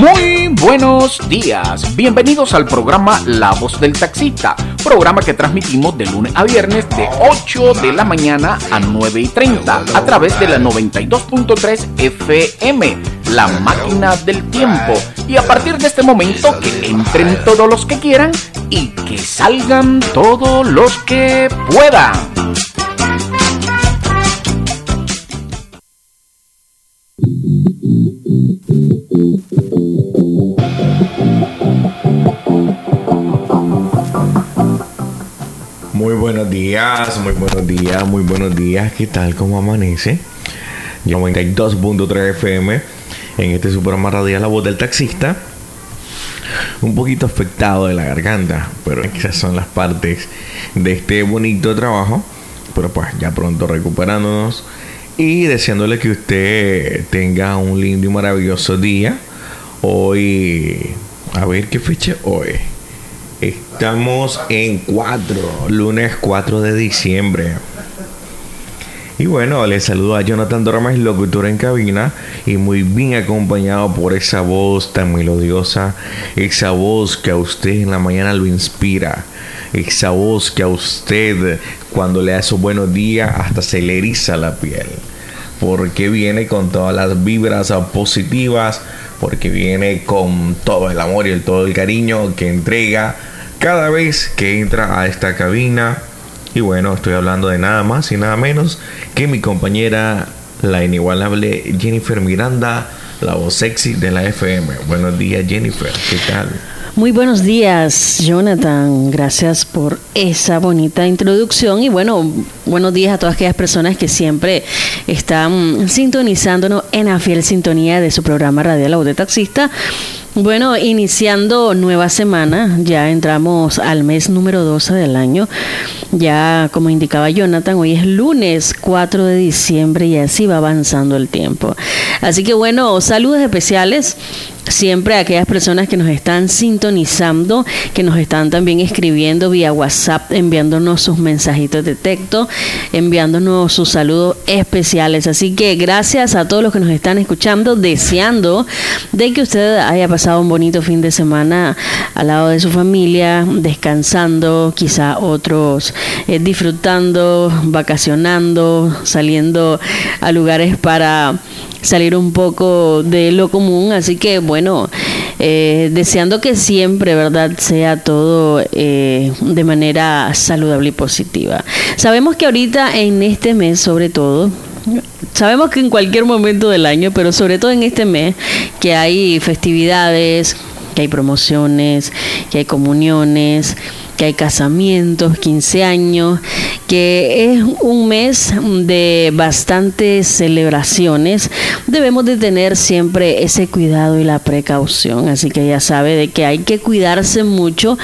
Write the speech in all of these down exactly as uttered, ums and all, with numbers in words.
Muy buenos días, bienvenidos al programa La Voz del Taxista, programa que transmitimos de lunes a viernes de ocho de la mañana a nueve y treinta a través de la noventa y dos punto tres F M, La Máquina del Tiempo. Y a partir de este momento que entren todos los que quieran y que salgan todos los que puedan. Muy buenos días, muy buenos días, muy buenos días. ¿Qué tal? ¿Cómo amanece? Yo noventa y dos punto tres F M en este su programa radial La Voz del Taxista. Un poquito afectado de la garganta, pero esas son las partes de este bonito trabajo. Pero pues ya pronto recuperándonos y deseándole que usted tenga un lindo y maravilloso día. Hoy, a ver qué fecha hoy. Estamos en cuatro, lunes cuatro de diciembre. Y bueno, les saludo a Jonathan Dormes, locutor en cabina, y muy bien acompañado por esa voz tan melodiosa, esa voz que a usted en la mañana lo inspira, esa voz que a usted cuando le da esos buenos días hasta se le eriza la piel, porque viene con todas las vibras positivas, porque viene con todo el amor y el, todo el cariño que entrega cada vez que entra a esta cabina. Y bueno, estoy hablando de nada más y nada menos que mi compañera, la inigualable Jennifer Miranda, la voz sexy de la F M. Buenos días, Jennifer, ¿qué tal? Muy buenos días, Jonathan. Gracias por esa bonita introducción. Y bueno, buenos días a todas aquellas personas que siempre están sintonizándonos en la fiel sintonía de su programa radial La Voz del Taxista. Bueno, iniciando nueva semana, ya entramos al mes número doce del año. Ya, como indicaba Jonathan, hoy es lunes cuatro de diciembre y así va avanzando el tiempo. Así que bueno, saludos especiales siempre a aquellas personas que nos están sintonizando, que nos están también escribiendo vía WhatsApp, enviándonos sus mensajitos de texto, enviándonos sus saludos especiales. Así que gracias a todos los que nos están escuchando, deseando de que usted haya pasado un bonito fin de semana al lado de su familia, descansando, quizá otros eh, disfrutando, vacacionando, saliendo a lugares para salir un poco de lo común. Así que bueno, eh, deseando que siempre, ¿verdad?, sea todo eh, de manera saludable y positiva. Sabemos que ahorita en este mes, sobre todo, sabemos que en cualquier momento del año, pero sobre todo en este mes, que hay festividades, que hay promociones, que hay comuniones, que hay casamientos, quince años, que es un mes de bastantes celebraciones. Debemos de tener siempre ese cuidado y la precaución, así que ya sabe de que hay que cuidarse mucho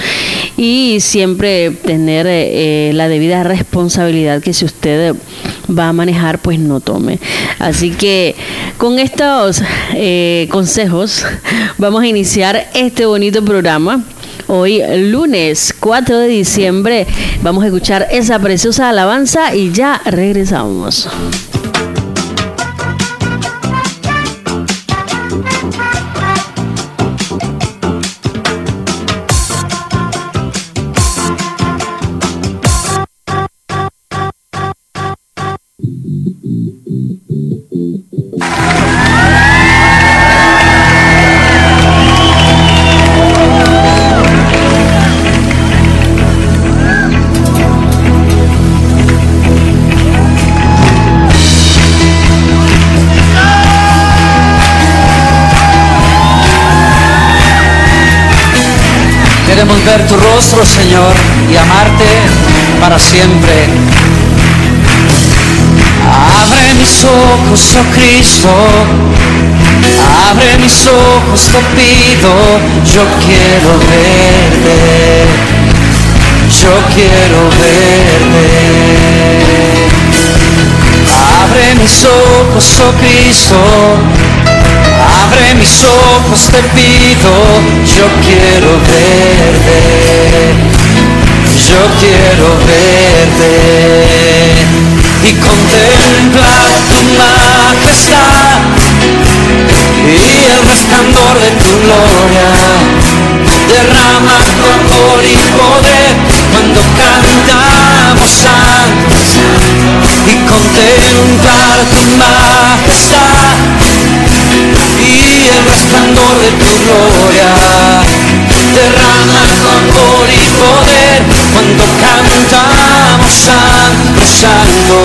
y siempre tener eh, la debida responsabilidad, que si usted va a manejar, pues no tome. Así que con estos eh, consejos vamos a iniciar este bonito programa. Hoy, lunes cuatro de diciembre, vamos a escuchar esa preciosa alabanza y ya regresamos. Queremos ver tu rostro, Señor, y amarte para siempre. Abre mis ojos, oh Cristo, abre mis ojos, te pido. Yo quiero verte, yo quiero verte. Abre mis ojos, oh Cristo, abre mis ojos, te pido. Yo quiero verte, yo quiero verte y contemplar tu majestad y el resplandor de tu gloria. gloria. Derrama tu amor y poder cuando cantamos santo y contemplar tu majestad y el resplandor de tu gloria. Derrama tu amor y poder cuando cantamos santo, santo.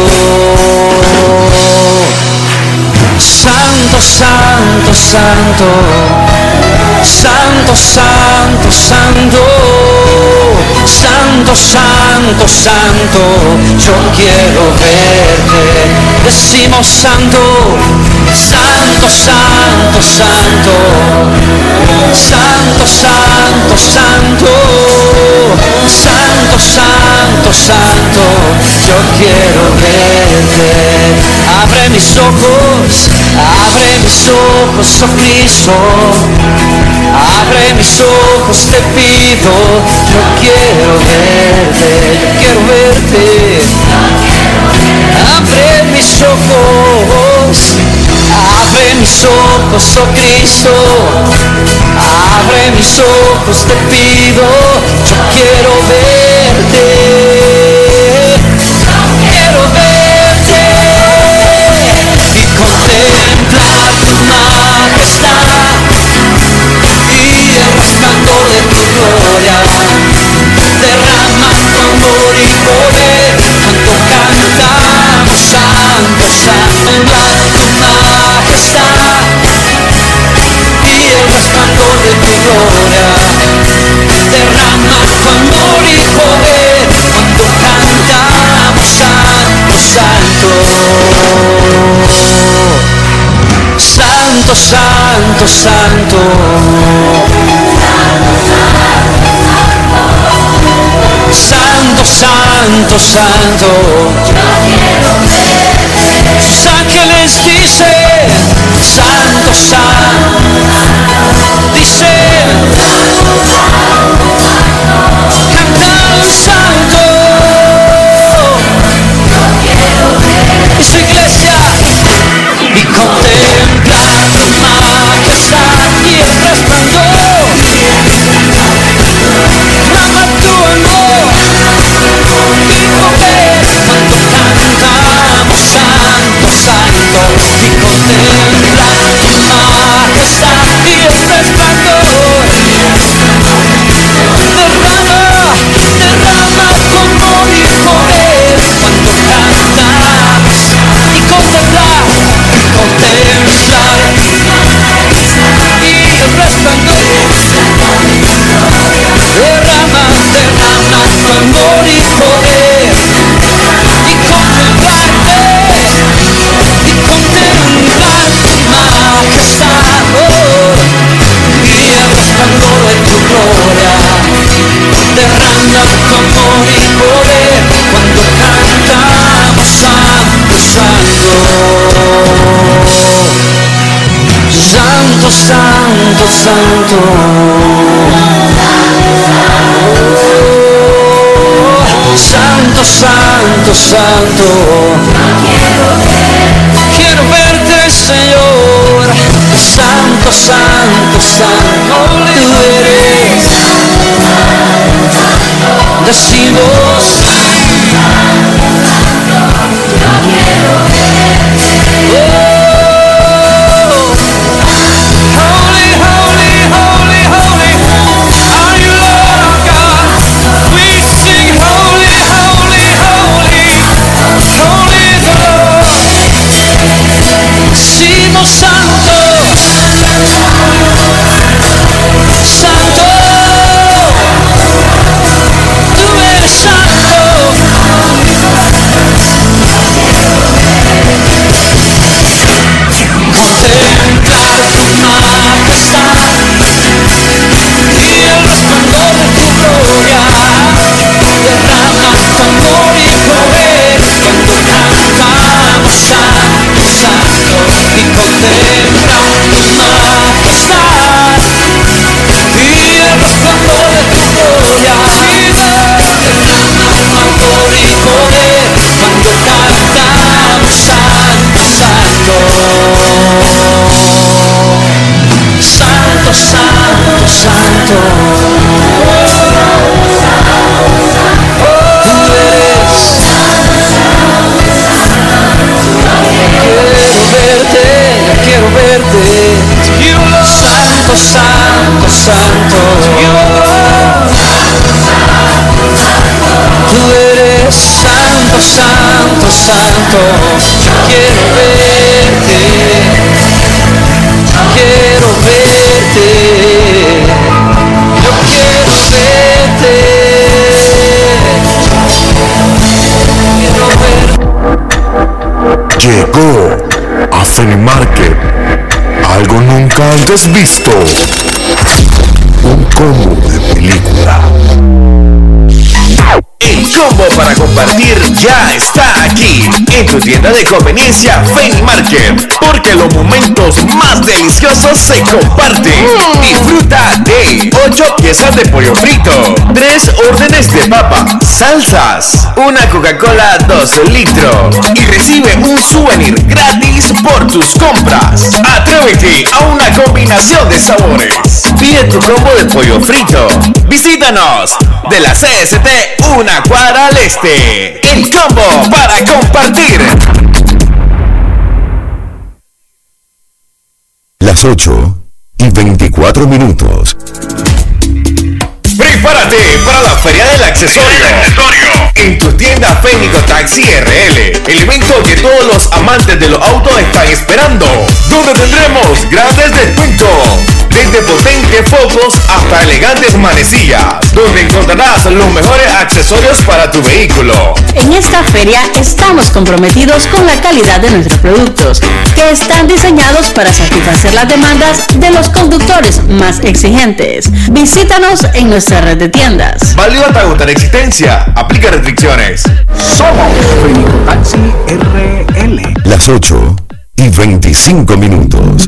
Santo, santo, santo. Santo, santo, santo. Santo, santo, santo. Yo quiero verte. Decimos santo. Santo, santo, santo. Santo, santo, santo. Santo, santo, santo. Yo quiero verte. Abre mis ojos, abre mis ojos, oh Cristo. Abre mis ojos, te pido. Yo quiero verte, yo quiero verte. Abre mis ojos, abre mis ojos, oh Cristo. Abre mis ojos, te pido. Yo quiero verte. Quiero verte y contemplar tu majestad y el resplandor de tu gloria. Derrama tu amor y poder cuando cantamos santo, santo. Tu majestad y el resplandor de tu gloria. Derrama tu amor y poder cuando cantamos santo, santo. Santo, santo, santo. Santo, santo, santo. Sus ángeles dicen, santo, santo. Dicen, cantan santo. Y su iglesia y contemplar tu majestad y el resplandor. Derrama tu amor y poder cuando cantamos santo, santo. Y contemplar tu majestad y el resplandor. Derrama, derrama tu amor y poder cuando cantamos y contemplar, contemplar y el resplandor. Derrama, derrama tu amor y poder y contemplarte y contemplar tu majestad, oh, y el resplandor de tu gloria. Derrama tu amor y poder cuando cantamos santo, santo. Santo, santo, santo. Oh, santo, santo, santo. Quiero verte, Señor. Santo, santo, santo. Tú eres. Decimos. Santo, santo, tú eres santo. santo, santo, santo. Tú eres santo, santo, santo. Yo quiero verte, quiero verte, yo quiero verte, quiero verte. Llegó a Fenimarket algo nunca antes visto, un combo de película. El combo para compartir ya está aquí en tu tienda de conveniencia Fenimarket, porque los momentos más deliciosos se comparten. Disfruta de ocho piezas de pollo frito, tres órdenes de papa, salsas, una Coca-Cola dos litros y recibe un souvenir gratis por tus compras. Atrévete a una combinación de sabores. Pide tu combo de pollo frito. Visítanos de la C S T una cuadra al este. El combo para compartir. Las ocho y veinticuatro minutos. Prepárate para la Feria del Accesorio en tu tienda Fénico Taxi R L, el evento que todos los amantes de los autos están esperando, donde tendremos grandes descuentos, desde potentes focos hasta elegantes manecillas, donde encontrarás los mejores accesorios para tu vehículo. En esta feria estamos comprometidos con la calidad de nuestros productos, que están diseñados para satisfacer las demandas de los conductores más exigentes. Visítanos en nuestra red de tiendas. Válido hasta agotar existencia. Aplica restricciones. Somos Fénico Taxi R L. Las ocho y veinticinco minutos.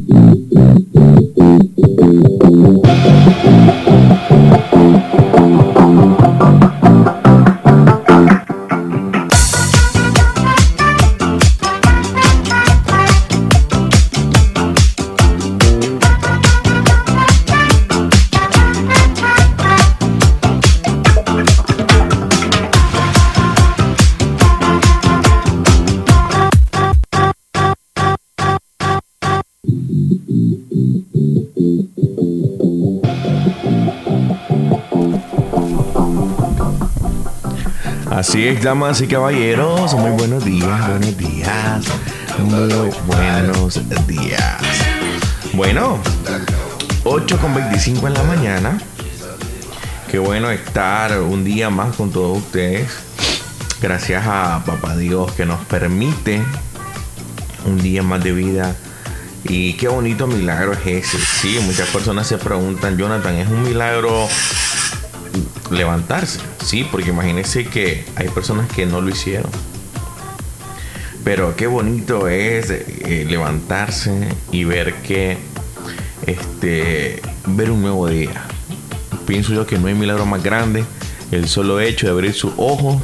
Así es, damas y caballeros, muy buenos días, buenos días, muy buenos días. Bueno, ocho con veinticinco en la mañana. Qué bueno estar un día más con todos ustedes. Gracias a Papá Dios que nos permite un día más de vida. Y qué bonito milagro es ese. Sí, muchas personas se preguntan, Jonathan, ¿es un milagro levantarse? Sí, porque imagínense que hay personas que no lo hicieron. Pero qué bonito es eh, levantarse y ver que este ver un nuevo día. Pienso yo que no hay milagro más grande el solo hecho de abrir sus ojos,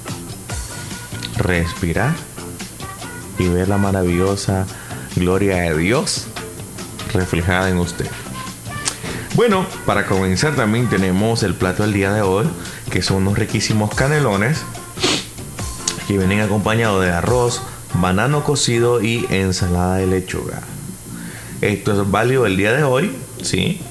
respirar y ver la maravillosa gloria de Dios reflejada en usted. Bueno, para comenzar también tenemos el plato del día de hoy, que son unos riquísimos canelones que vienen acompañados de arroz, banano cocido y ensalada de lechuga. Esto es válido el día de hoy, ¿sí?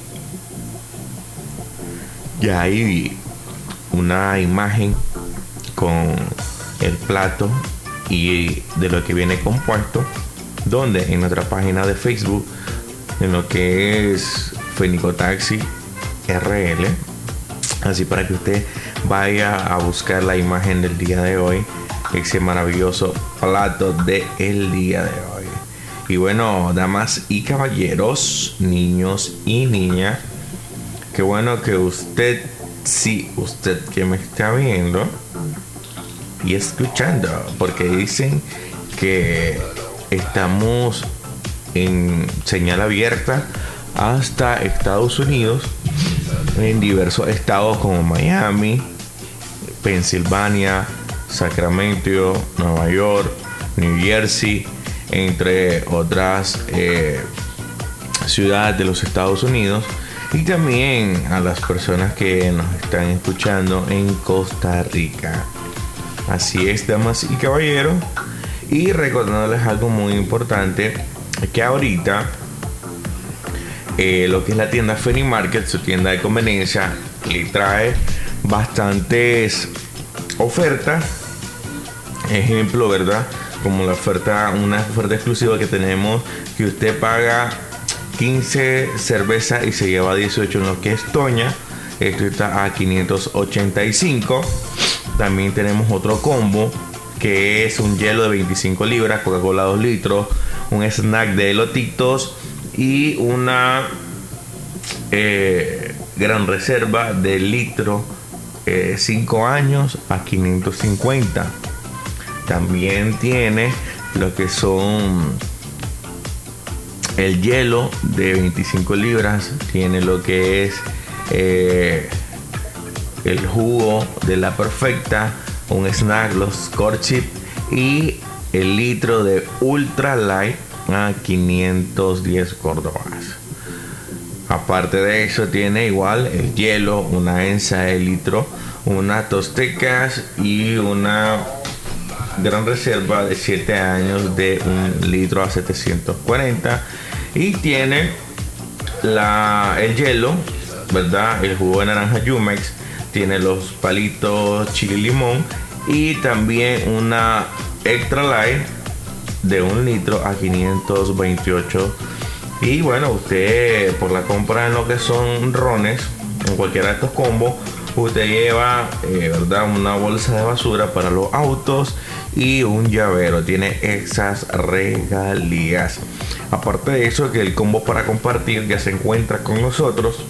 Ya hay una imagen con el plato y de lo que viene compuesto, donde en nuestra página de Facebook, en lo que es Fénico Taxi R L, así para que usted vaya a buscar la imagen del día de hoy, ese maravilloso plato del día de hoy. Y bueno, damas y caballeros, niños y niñas, qué bueno que usted, sí, usted que me está viendo y escuchando, porque dicen que estamos en señal abierta hasta Estados Unidos, en diversos estados como Miami, Pensilvania, Sacramento, Nueva York, New Jersey, entre otras eh, ciudades de los Estados Unidos, y también a las personas que nos están escuchando en Costa Rica. Así es, damas y caballeros, y recordándoles algo muy importante, que ahorita eh, lo que es la tienda Feni Market, su tienda de conveniencia, le trae bastantes ofertas. Ejemplo, ¿verdad? Como la oferta, una oferta exclusiva que tenemos, que usted paga quince cervezas y se lleva dieciocho en lo que es Toña. Esto está a quinientos ochenta y cinco. También tenemos otro combo que es un hielo de veinticinco libras, Coca-Cola dos litros, un snack de elotitos y una eh, gran reserva de litro eh, cinco años a quinientos cincuenta. También tiene lo que son el hielo de veinticinco libras, tiene lo que es eh, el jugo de la perfecta, un snack, los Corchip y el litro de Ultra Light a quinientos diez córdobas. Aparte de eso tiene igual el hielo, una ensa de litro, unas tostecas y una gran reserva de siete años de un litro a setecientos cuarenta. Y tiene la, el hielo, ¿verdad? El jugo de naranja Jumex, tiene los palitos chile y limón y también una Extra Light de un litro a quinientos veintiocho. Y bueno, usted por la compra en lo que son rones, en cualquiera de estos combos, usted lleva eh, ¿verdad? Una bolsa de basura para los autos y un llavero. Tiene esas regalías. Aparte de eso, que el combo para compartir ya se encuentra con nosotros.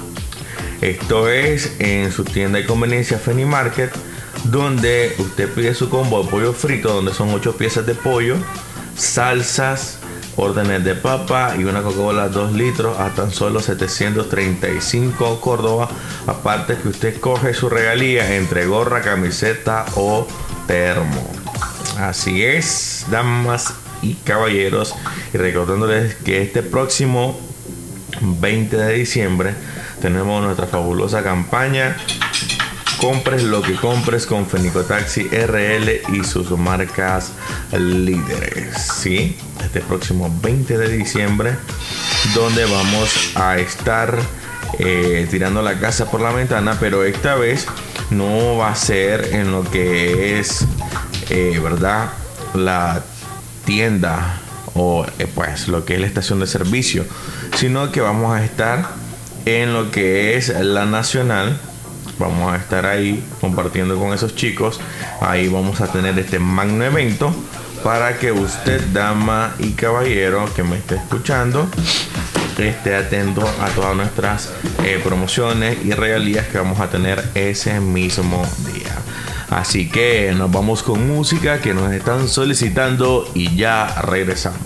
Esto es en su tienda de conveniencia Feni Market, donde usted pide su combo de pollo frito, donde son ocho piezas de pollo, salsas, órdenes de papa y una Coca-Cola dos litros a tan solo setecientos treinta y cinco Córdoba. Aparte que usted coge su regalía entre gorra, camiseta o termo. Así es, damas y caballeros, y recordándoles que este próximo veinte de diciembre tenemos nuestra fabulosa campaña Compres lo que compres con Fenicotaxi R L y sus marcas líderes. Sí, este próximo veinte de diciembre, donde vamos a estar eh, tirando la casa por la ventana, pero esta vez no va a ser en lo que es eh, verdad, la tienda o eh, pues lo que es la estación de servicio, sino que vamos a estar en lo que es la Nacional. Vamos a estar ahí compartiendo con esos chicos. Ahí vamos a tener este magno evento para que usted, dama y caballero que me esté escuchando, esté atento a todas nuestras eh, promociones y regalías que vamos a tener ese mismo día. Así que nos vamos con música que nos están solicitando y ya regresamos.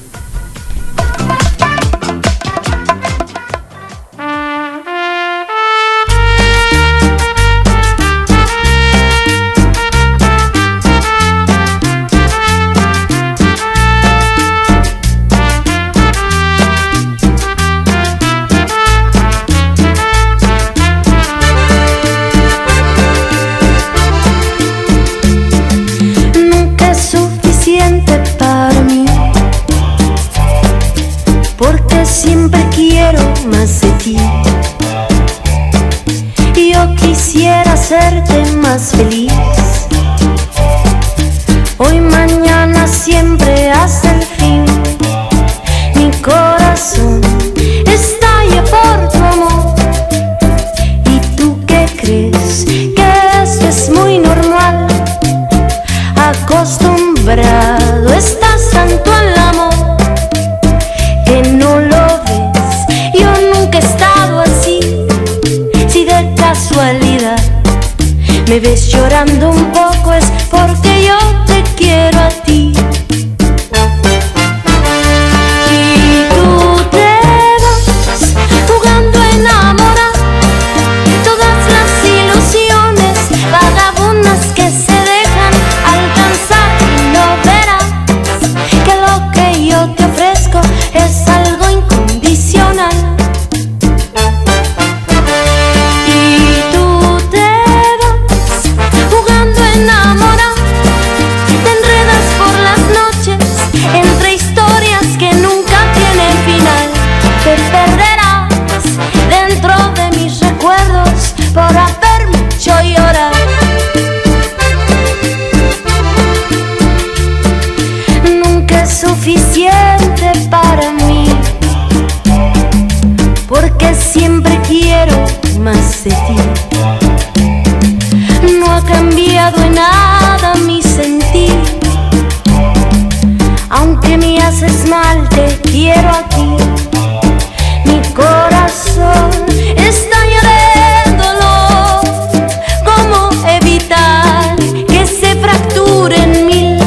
Siempre quiero más de ti. Yo quisiera hacerte más feliz. Hoy, mañana, siempre hasta el fin. Mi corazón estalla por tu amor. ¿Y tú qué crees? Que esto es muy normal. Acostumbrado estás tanto al amor que no lo me ves llorando un poco, es porque yo te quiero a ti. Y tú te vas jugando a enamorar todas las ilusiones vagabundas que se dejan alcanzar. Y no verás que lo que yo te ofrezco es algo incondicional. suficiente para mí, porque siempre quiero más de ti. No ha cambiado en nada mi sentir, aunque me haces mal te quiero aquí. Mi corazón está lleno de dolor, ¿cómo evitar que se fracture en mí?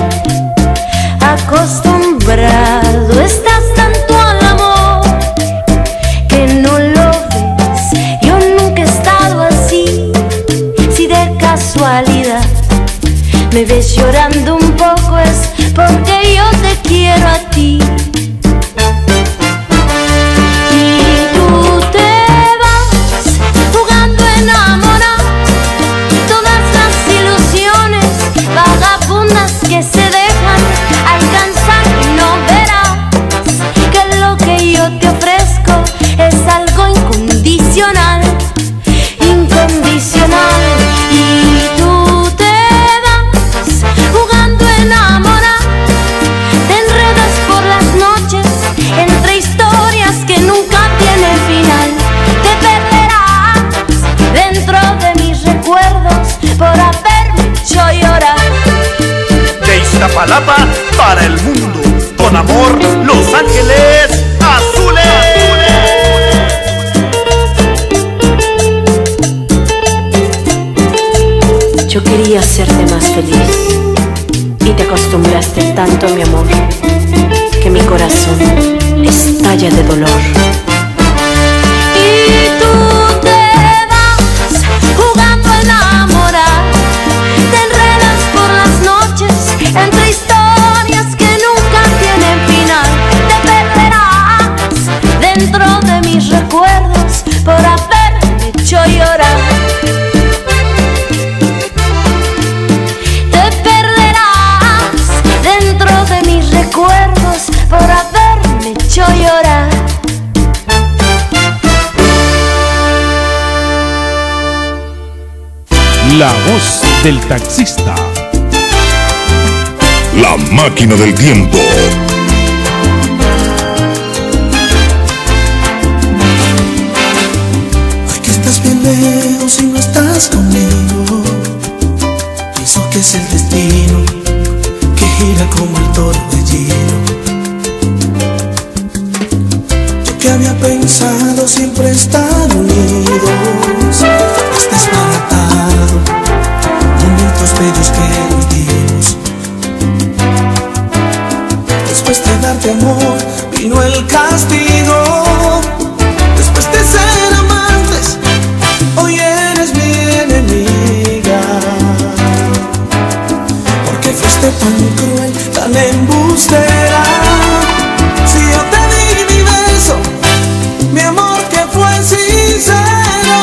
Acostumbrado estás tanto al amor que no lo ves, yo nunca he estado así. Si de casualidad me ves llorando un poco es porque yo te quiero a ti. Que se dejan alcanzar y no verás que lo que yo te ofrezco es algo incondicional, incondicional. Y tú te vas jugando a enamorar, te enredas por las noches entre historias que nunca tienen final. Te perderás dentro de mis recuerdos por haberme hecho llorar. Iztapalapa para el mundo, con amor, Los Ángeles Azules. Yo quería hacerte más feliz y te acostumbraste tanto a mi amor que mi corazón estalla de dolor. Y tú te vas jugando a enamorar, te enredas por las noches entre historias que nunca tienen final. Te perderás dentro de mis recuerdos por haberme hecho llorar. Te perderás dentro de mis recuerdos por haberme hecho llorar. La voz del taxista. La máquina del tiempo. Hoy que estás bien lejos y no estás conmigo, pienso que es el destino que gira como el torbellino. Yo que había pensado siempre estar unidos, has desbaratado momentos bellos que nos dimos. Después de darte amor vino el castigo. Después de ser amantes, hoy eres mi enemiga. Porque fuiste tan cruel, tan embustera. Si yo te di mi beso, mi amor que fue sincero.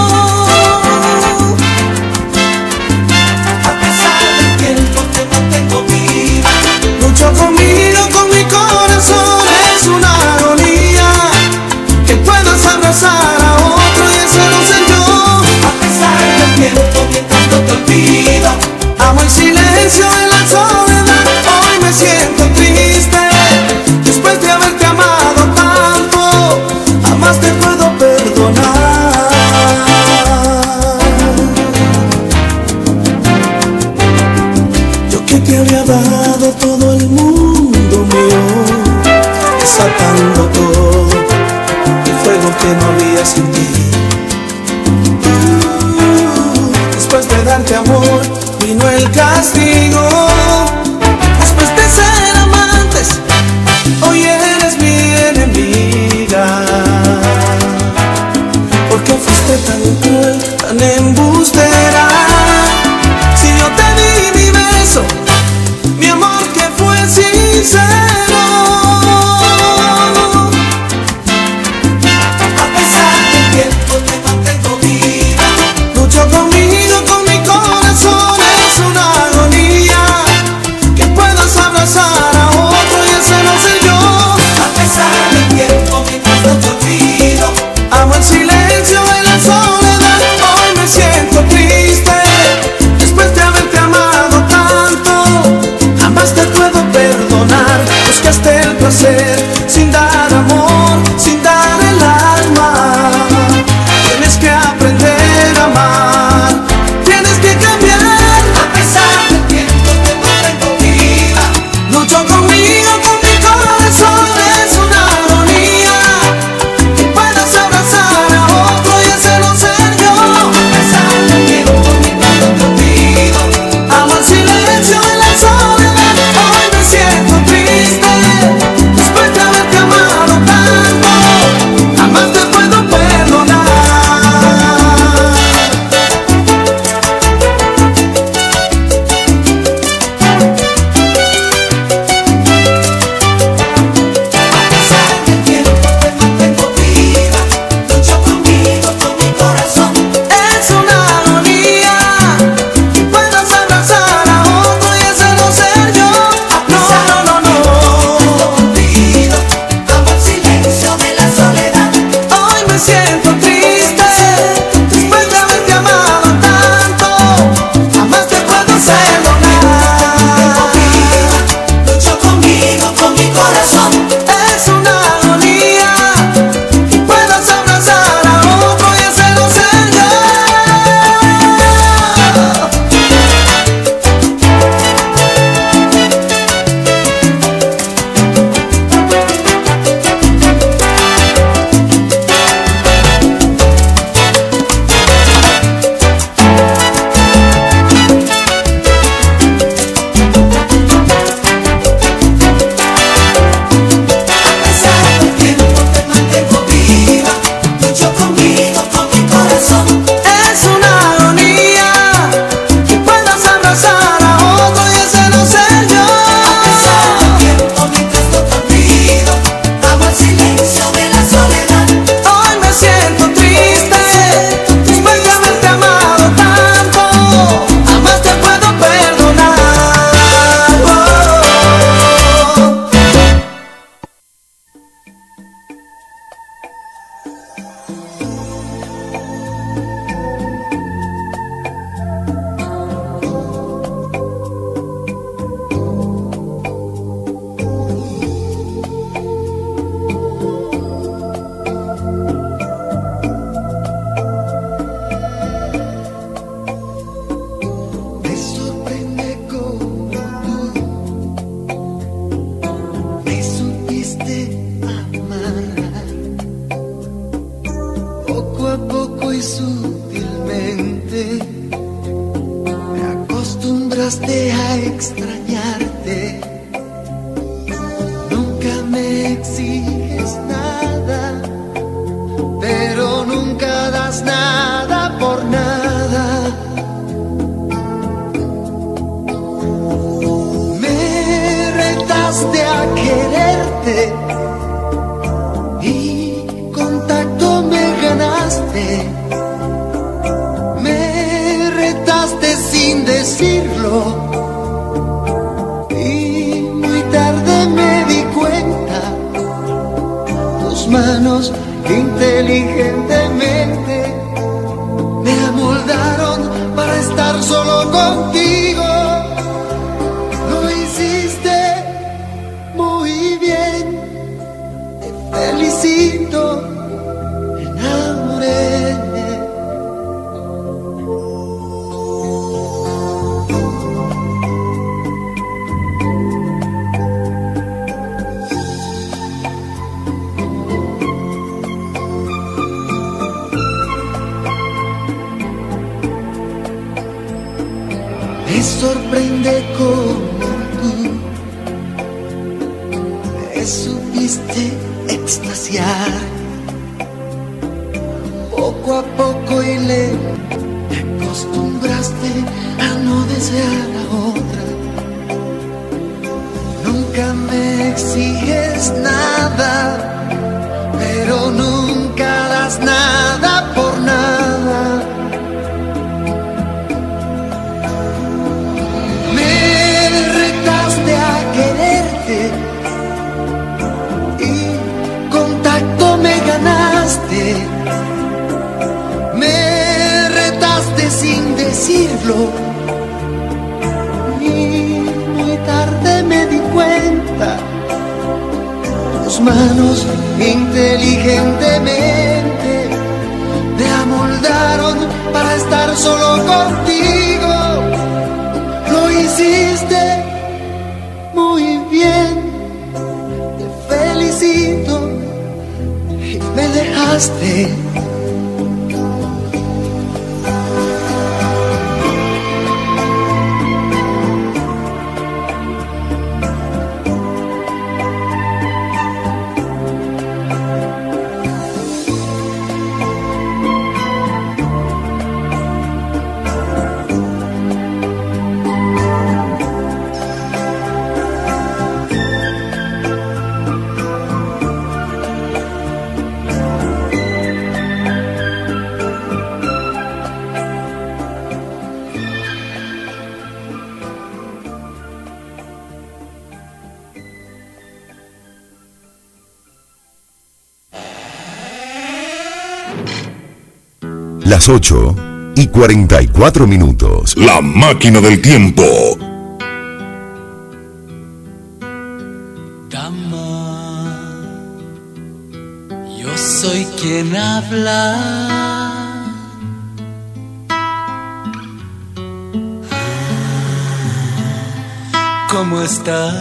A pesar del tiempo te mantengo viva. Lucho conmigo, con mi corazón, es una agonía que puedas abrazar a otro y ese no ser yo. A pesar del tiempo mientras no te olvido, amo el silencio en la soledad. Hoy me siento triste después de haberte amado tanto, jamás te puedo perdonar. Yo que te había dado todo el mundo mío, desatando todo el fuego que no había sin ti. Uh, después de darte amor vino el castigo. Después de ser amantes, hoy eres mi enemiga. Porque fuiste tan cruel, tan embustera. Si yo te di mi beso, mi amor que fue sincero. A pesar del tiempo te mantengo viva. Lucho conmigo, con mi corazón, es una agonía lucho conmigo, con mi corazón. Es una agonía que puedas abrazar a otro y ese no ser yo. A pesar del tiempo mientras te olvido, amo el silencio y la soledad. Hoy me siento triste después de haberte amado tanto. Jamás te puedo perdonar. Es una agonía que puedas abrazar a otro y ese no ser yo. No, no, no, no. Amo el silencio de la soledad. Hoy me siento triste después de haberte amado tanto. Jamás te puedo perdonar. Lucho conmigo, con mi corazón. Es una agonía que puedas abrazar a otro y ese no ser yo. A pesar del tiempo te mantengo viva. Lucho conmigo, con mi corazón. Es una agonía que puedas abrazar a otro y ese no ser yo. A pesar del tiempo mientras no te olvido, amo el silencio de la soledad. Hoy me siento triste después de haberte amado tanto. Jamás te puedo perdonar. Me sorprende cómo tú me supiste amar, poco a poco y sutilmente me acostumbraste a extrañarte. Nunca me exiges nada, pero nunca das nada por nada. Me retaste a quererte y contacto me ganaste. Me retaste sin decirlo y muy tarde me di cuenta. Tus manos inteligentemente me amoldaron para estar solo contigo. Lo hiciste muy bien, te felicito, me enamoré. Me sorprende cómo tú me supiste extasiar, poco a poco y lento me acostumbraste a no desear a otra. Nunca me exiges nada, pero nunca das nada por nada. A quererte y contacto me ganaste. Me retaste sin decirlo y muy tarde me di cuenta. Tus manos inteligentemente me amoldaron para estar solo contigo. Lo hiciste muy bien. enamoraste. Las ocho y cuarenta y cuatro minutos. La máquina del tiempo. Dama, yo soy quien habla. ¿Cómo estás?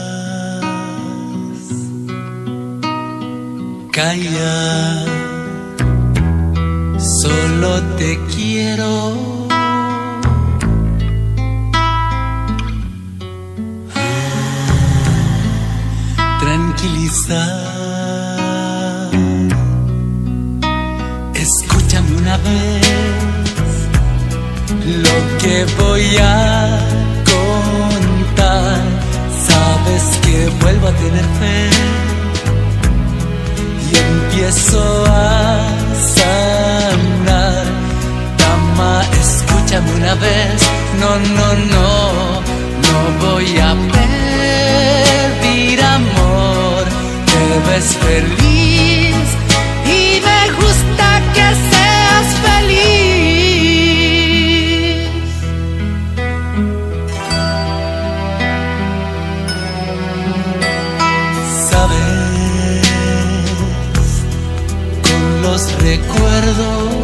Calla. Solo te quiero. Tranquilizar. Escúchame una vez lo que voy a contar. Sabes que vuelvo a tener fe y empiezo a sanar. Dama, escúchame una vez. No, no, no, no voy a pedir amor. Te ves feliz y me gusta que seas feliz. Sabes, con los recuerdos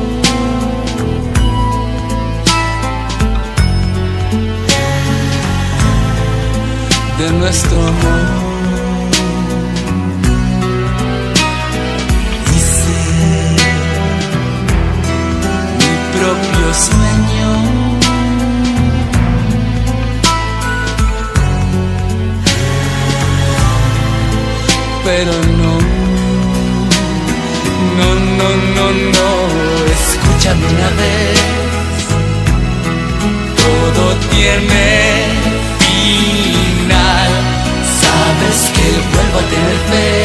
de nuestro amor hice mi propio sueño. Pero no, no, no, no, no, escúchame una vez. Todo tiene final. Sabes que vuelvo a tener fe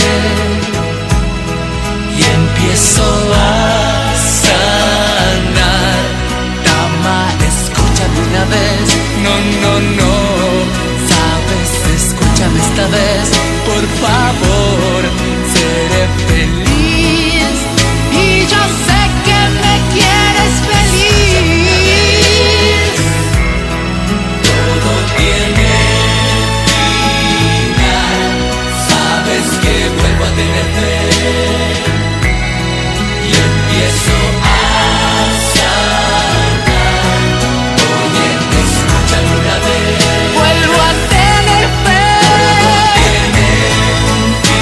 y empiezo a sanar. Dama, escúchame una vez. No, no, no, sabes, escúchame esta vez. Por favor, seré feliz y yo sé que me quieres feliz. Todo tiene final. Sabes que vuelvo a tener fe y empiezo a sanar. Oye, escúchame una vez. Vuelvo a tener fe. Todo tiene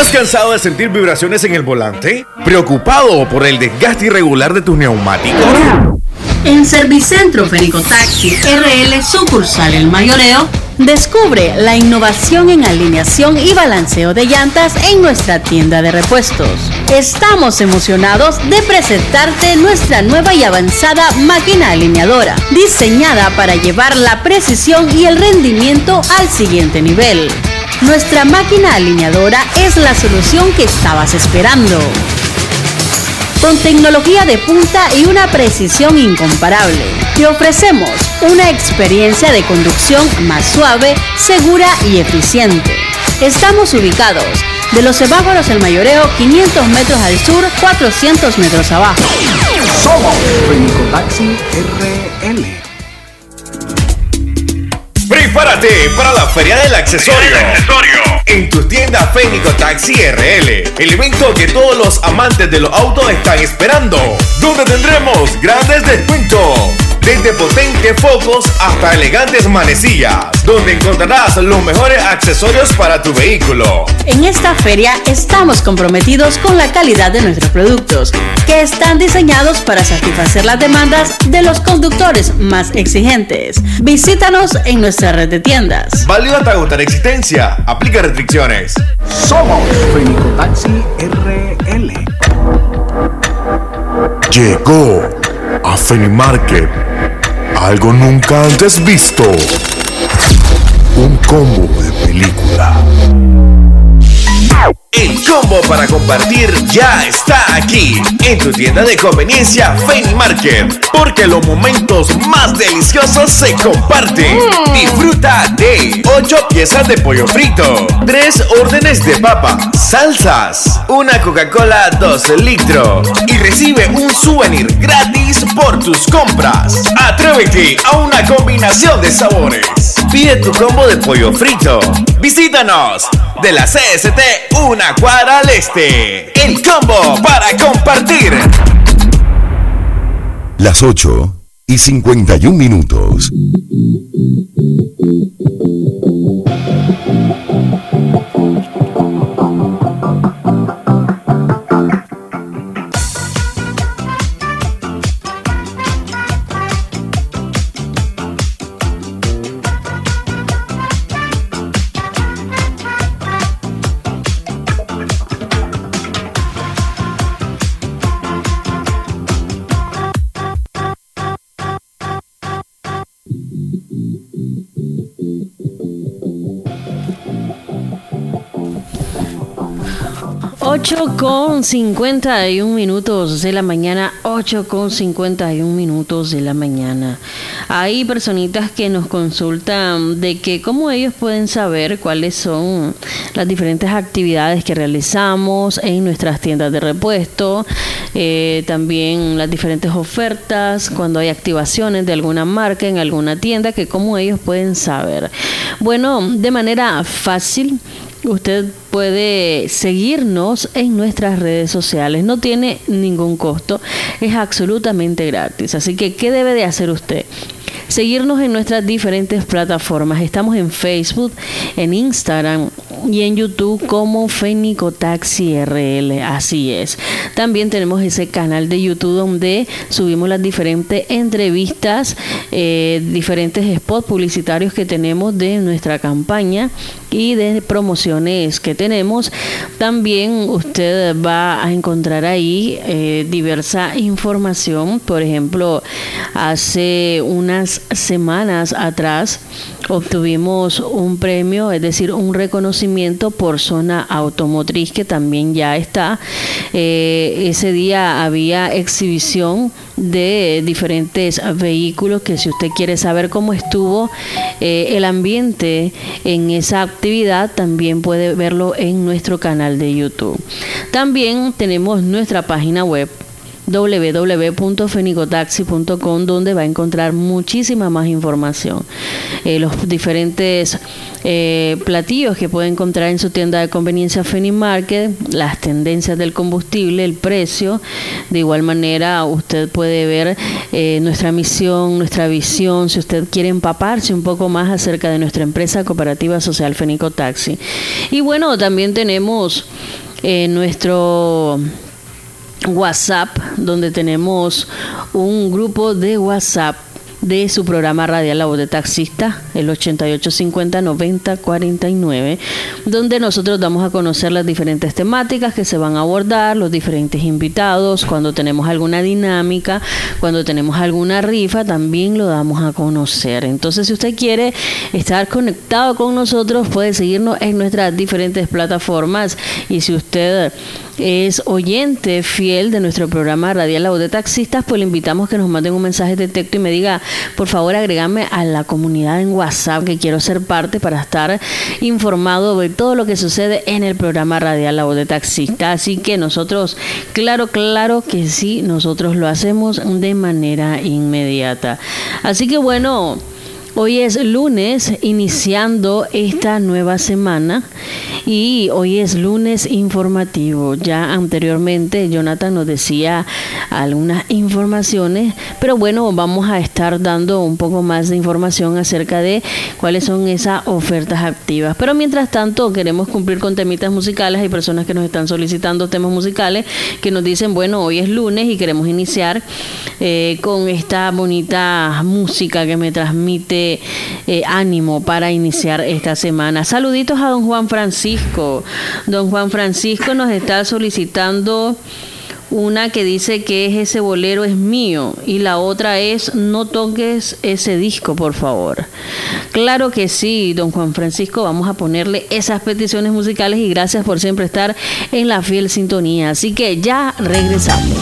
¿Estás cansado de sentir vibraciones en el volante? ¿Preocupado por el desgaste irregular de tus neumáticos? En Servicentro Fénico Taxi R L sucursal El Mayoreo, descubre la innovación en alineación y balanceo de llantas en nuestra tienda de repuestos. Estamos emocionados de presentarte nuestra nueva y avanzada máquina alineadora, diseñada para llevar la precisión y el rendimiento al siguiente nivel. Nuestra máquina alineadora es la solución que estabas esperando. Con tecnología de punta y una precisión incomparable, te ofrecemos una experiencia de conducción más suave, segura y eficiente. Estamos ubicados de los semáforos El Mayoreo, quinientos metros al sur, cuatrocientos metros abajo. Somos Fénico Taxi R L. ¡Prepárate para la Feria del Accesorio! En tu tienda Fénico Taxi R L, el evento que todos los amantes de los autos están esperando, donde tendremos grandes descuentos, desde potentes focos hasta elegantes manecillas, donde encontrarás los mejores accesorios para tu vehículo. En esta feria estamos comprometidos con la calidad de nuestros productos, que están diseñados para satisfacer las demandas de los conductores más exigentes. Visítanos en nuestra red de tiendas. Válido hasta agotar existencia. Aplica restricciones. Somos Fénico Taxi R L. Llegó a Fenimarket algo nunca antes visto. Un combo de película. El combo para compartir ya está aquí en tu tienda de conveniencia Fenimarket, porque los momentos más deliciosos se comparten. Mm. Disfruta de ocho piezas de pollo frito, tres órdenes de papa, salsas, una Coca-Cola dos litros y recibe un souvenir gratis por tus compras. Atrévete a una combinación de sabores. Pide tu combo de pollo frito. Visítanos de la C S T una cuadra al este. El combo para compartir. Las ocho y cincuenta y un minutos. ocho con cincuenta y un minutos de la mañana, ocho con cincuenta y un minutos de la mañana. Hay personitas que nos consultan de que cómo ellos pueden saber cuáles son las diferentes actividades que realizamos en nuestras tiendas de repuesto, eh, también las diferentes ofertas, cuando hay activaciones de alguna marca en alguna tienda, que cómo ellos pueden saber. Bueno, de manera fácil. Usted puede seguirnos en nuestras redes sociales, no tiene ningún costo, es absolutamente gratis. Así que, ¿qué debe de hacer usted? Seguirnos en nuestras diferentes plataformas. Estamos en Facebook, en Instagram y en YouTube como Fénico Taxi R L. Así es. También tenemos ese canal de YouTube donde subimos las diferentes entrevistas, eh, diferentes spots publicitarios que tenemos de nuestra campaña y de promociones que tenemos. También usted va a encontrar ahí eh, diversa información. Por ejemplo, hace unas semanas atrás obtuvimos un premio, es decir, un reconocimiento por zona automotriz, que también ya está. Eh, ese día había exhibición de diferentes vehículos, que si usted quiere saber cómo estuvo eh, el ambiente en esa actividad, también puede verlo en nuestro canal de YouTube. También tenemos nuestra página web, doble u doble u doble u punto fenicotaxi punto com, donde va a encontrar muchísima más información. Eh, los diferentes eh, platillos que puede encontrar en su tienda de conveniencia Fenimarket, las tendencias del combustible, el precio. De igual manera, usted puede ver eh, nuestra misión, nuestra visión, si usted quiere empaparse un poco más acerca de nuestra empresa cooperativa social Fenicotaxi. Y bueno, también tenemos eh, nuestro WhatsApp, donde tenemos un grupo de WhatsApp de su programa radial La Voz de Taxista, el ochenta y ocho cincuenta noventa cuarenta y nueve, donde nosotros damos a conocer las diferentes temáticas que se van a abordar, los diferentes invitados, cuando tenemos alguna dinámica, cuando tenemos alguna rifa, también lo damos a conocer. Entonces, si usted quiere estar conectado con nosotros, puede seguirnos en nuestras diferentes plataformas, y si usted es oyente fiel de nuestro programa radial La Voz de Taxistas, pues le invitamos que nos manden un mensaje de texto y me diga: por favor, agrégame a la comunidad en WhatsApp, que quiero ser parte para estar informado de todo lo que sucede en el programa radial La Voz de Taxistas. Así que nosotros, claro, claro que sí, nosotros lo hacemos de manera inmediata. Así que bueno, hoy es lunes, iniciando esta nueva semana, y hoy es lunes informativo. Ya anteriormente Jonathan nos decía algunas informaciones, pero bueno, vamos a estar dando un poco más de información acerca de cuáles son esas ofertas activas. Pero mientras tanto, queremos cumplir con temitas musicales. Hay personas que nos están solicitando temas musicales, que nos dicen: bueno, hoy es lunes y queremos iniciar eh, con esta bonita música que me transmite Eh, ánimo para iniciar esta semana. Saluditos a don Juan Francisco. Don Juan Francisco nos está solicitando una que dice que es Ese bolero es mío, y la otra es No toques ese disco, por favor. Claro que sí, don Juan Francisco, vamos a ponerle esas peticiones musicales, y gracias por siempre estar en la fiel sintonía. Así que ya regresamos.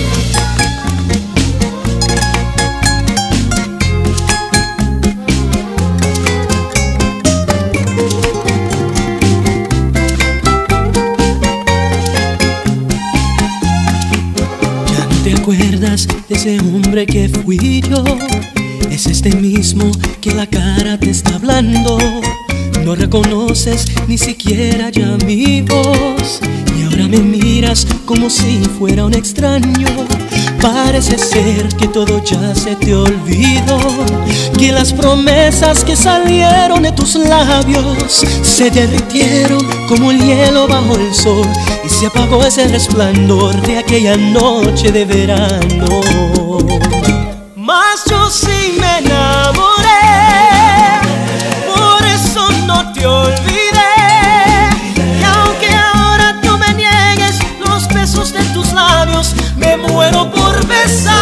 De ese hombre que fui yo, es este mismo que la cara te está hablando. No reconoces ni siquiera ya mi voz, y ahora me miras como si fuera un extraño. Parece ser que todo ya se te olvidó, que las promesas que salieron de tus labios se derritieron como el hielo bajo el sol, y se apagó ese resplandor de aquella noche de verano. Mas yo sí me enamoré, por eso no te olvidé. Y aunque ahora tú me niegues los besos de tus labios, me muero por besarlos.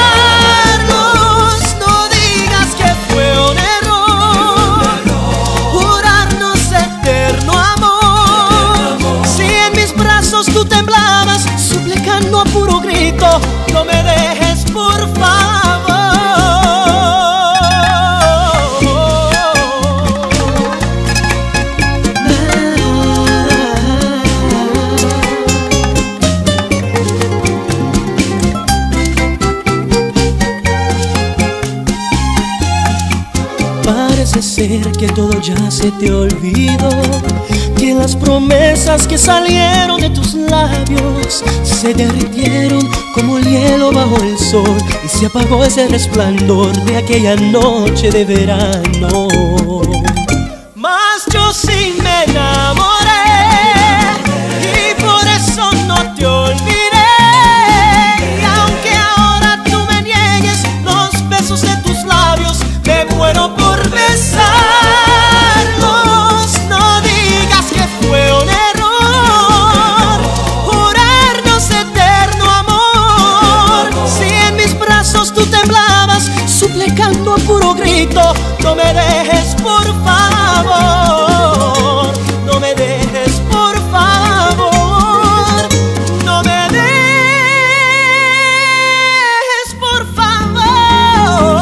No digas que fue un error jurarnos eterno amor. Si en mis brazos tú temblabas, suplicando a puro grito, no me dejes, por favor. Parece ser que todo ya se te olvidó, que las promesas que salieron de tus labios se derritieron como el hielo bajo el sol, y se apagó ese resplandor de aquella noche de verano. Mas yo sí me enamoré, y por eso no te olvidé. Y aunque ahora tú me niegues los besos de tus labios, me muero por besarlos. No digas que fue un error jurarnos eterno amor. Si en mis brazos tú temblabas, suplicando a puro grito, no me dejes, por favor. No me dejes, por favor. No me dejes, por favor.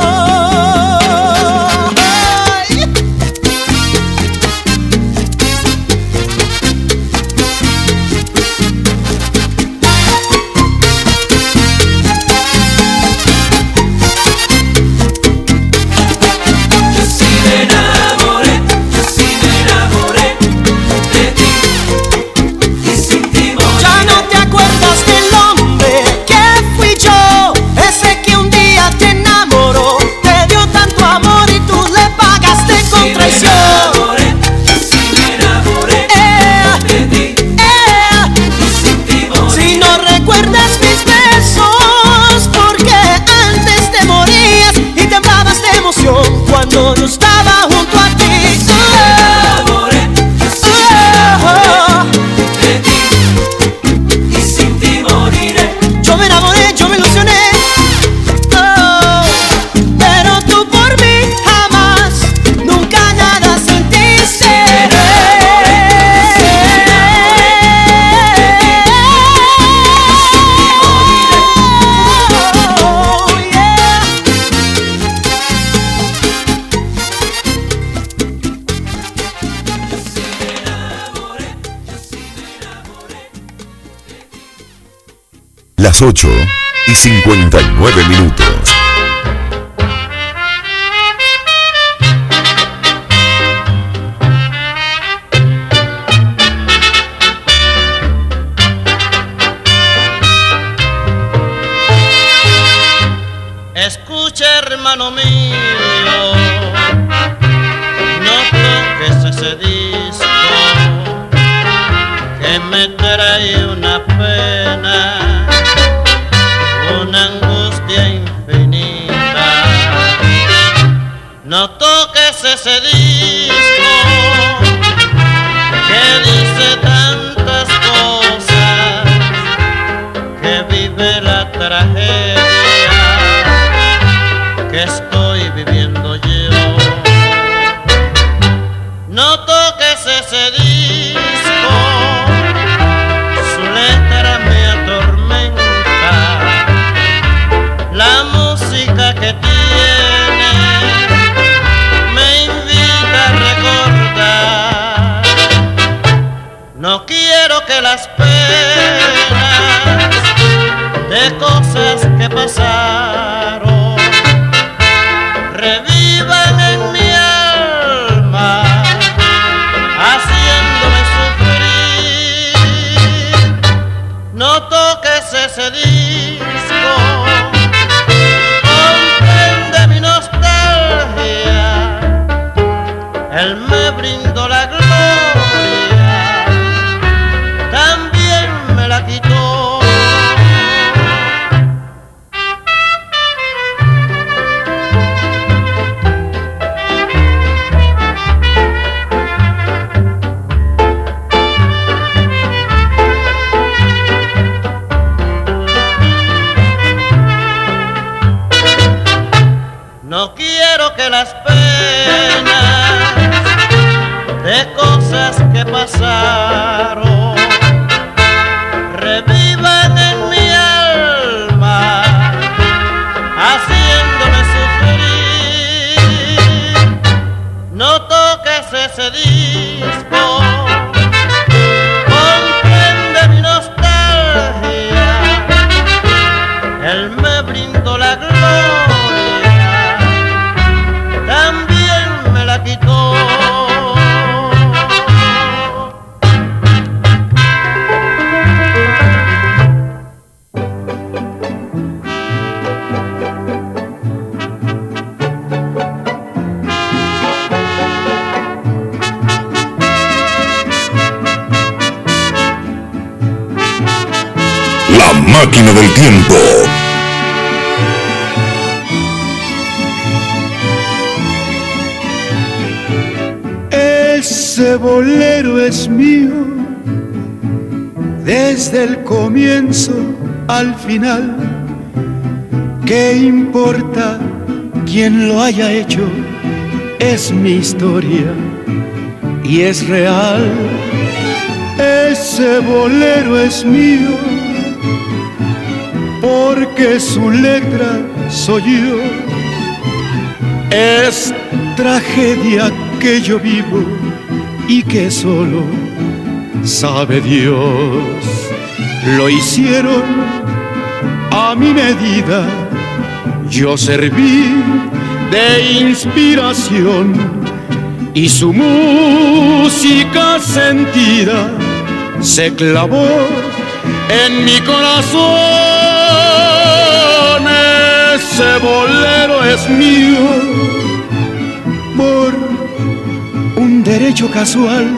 Las ocho y cincuenta y nueve minutos. Escucha, hermano mío, no toques ese disco que me trae una pena, una angustia infinita. No toques ese disco que dice tantas cosas, que vive la tragedia que estoy viviendo yo. No toques ese disco, su letra me atormenta, la música que tiene me invita a recordar. No quiero que las penas de cosas que pasaron revivan en mi alma, haciéndome sufrir. No toques ese disco, comprende mi nostalgia, él me brindó la gloria, también me la quitó. No quiero que las penas de cosas que pasaron revivan en mi alma, haciéndome sufrir. No toques ese disco, comprende mi nostalgia, él me brindó la gloria, también me la quitó. La máquina del tiempo. Ese bolero es mío, desde el comienzo al final. ¿Qué importa quién lo haya hecho? Es mi historia y es real. Ese bolero es mío, porque su letra soy yo. Es tragedia que yo vivo y que solo sabe Dios. Lo hicieron a mi medida, yo serví de inspiración y su música sentida se clavó en mi corazón. Ese bolero es mío por un derecho casual,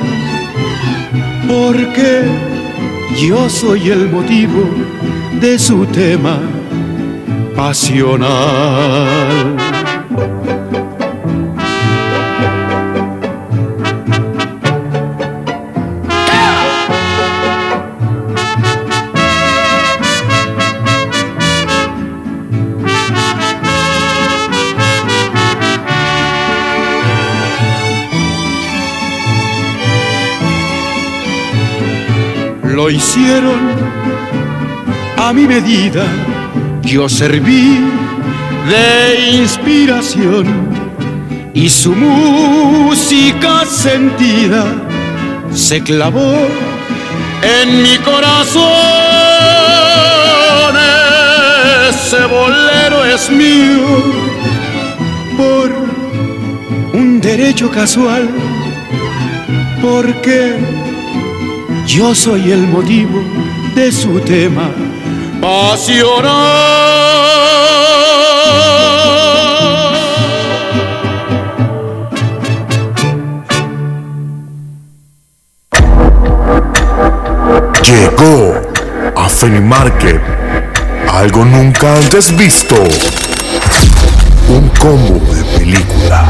porque yo soy el motivo de su tema pasional. Lo hicieron a mi medida, yo serví de inspiración y su música sentida se clavó en mi corazón. es mío por un derecho casual, porque yo soy el motivo de su tema pasional. Llegó a Fenimarket algo nunca antes visto, un combo de película.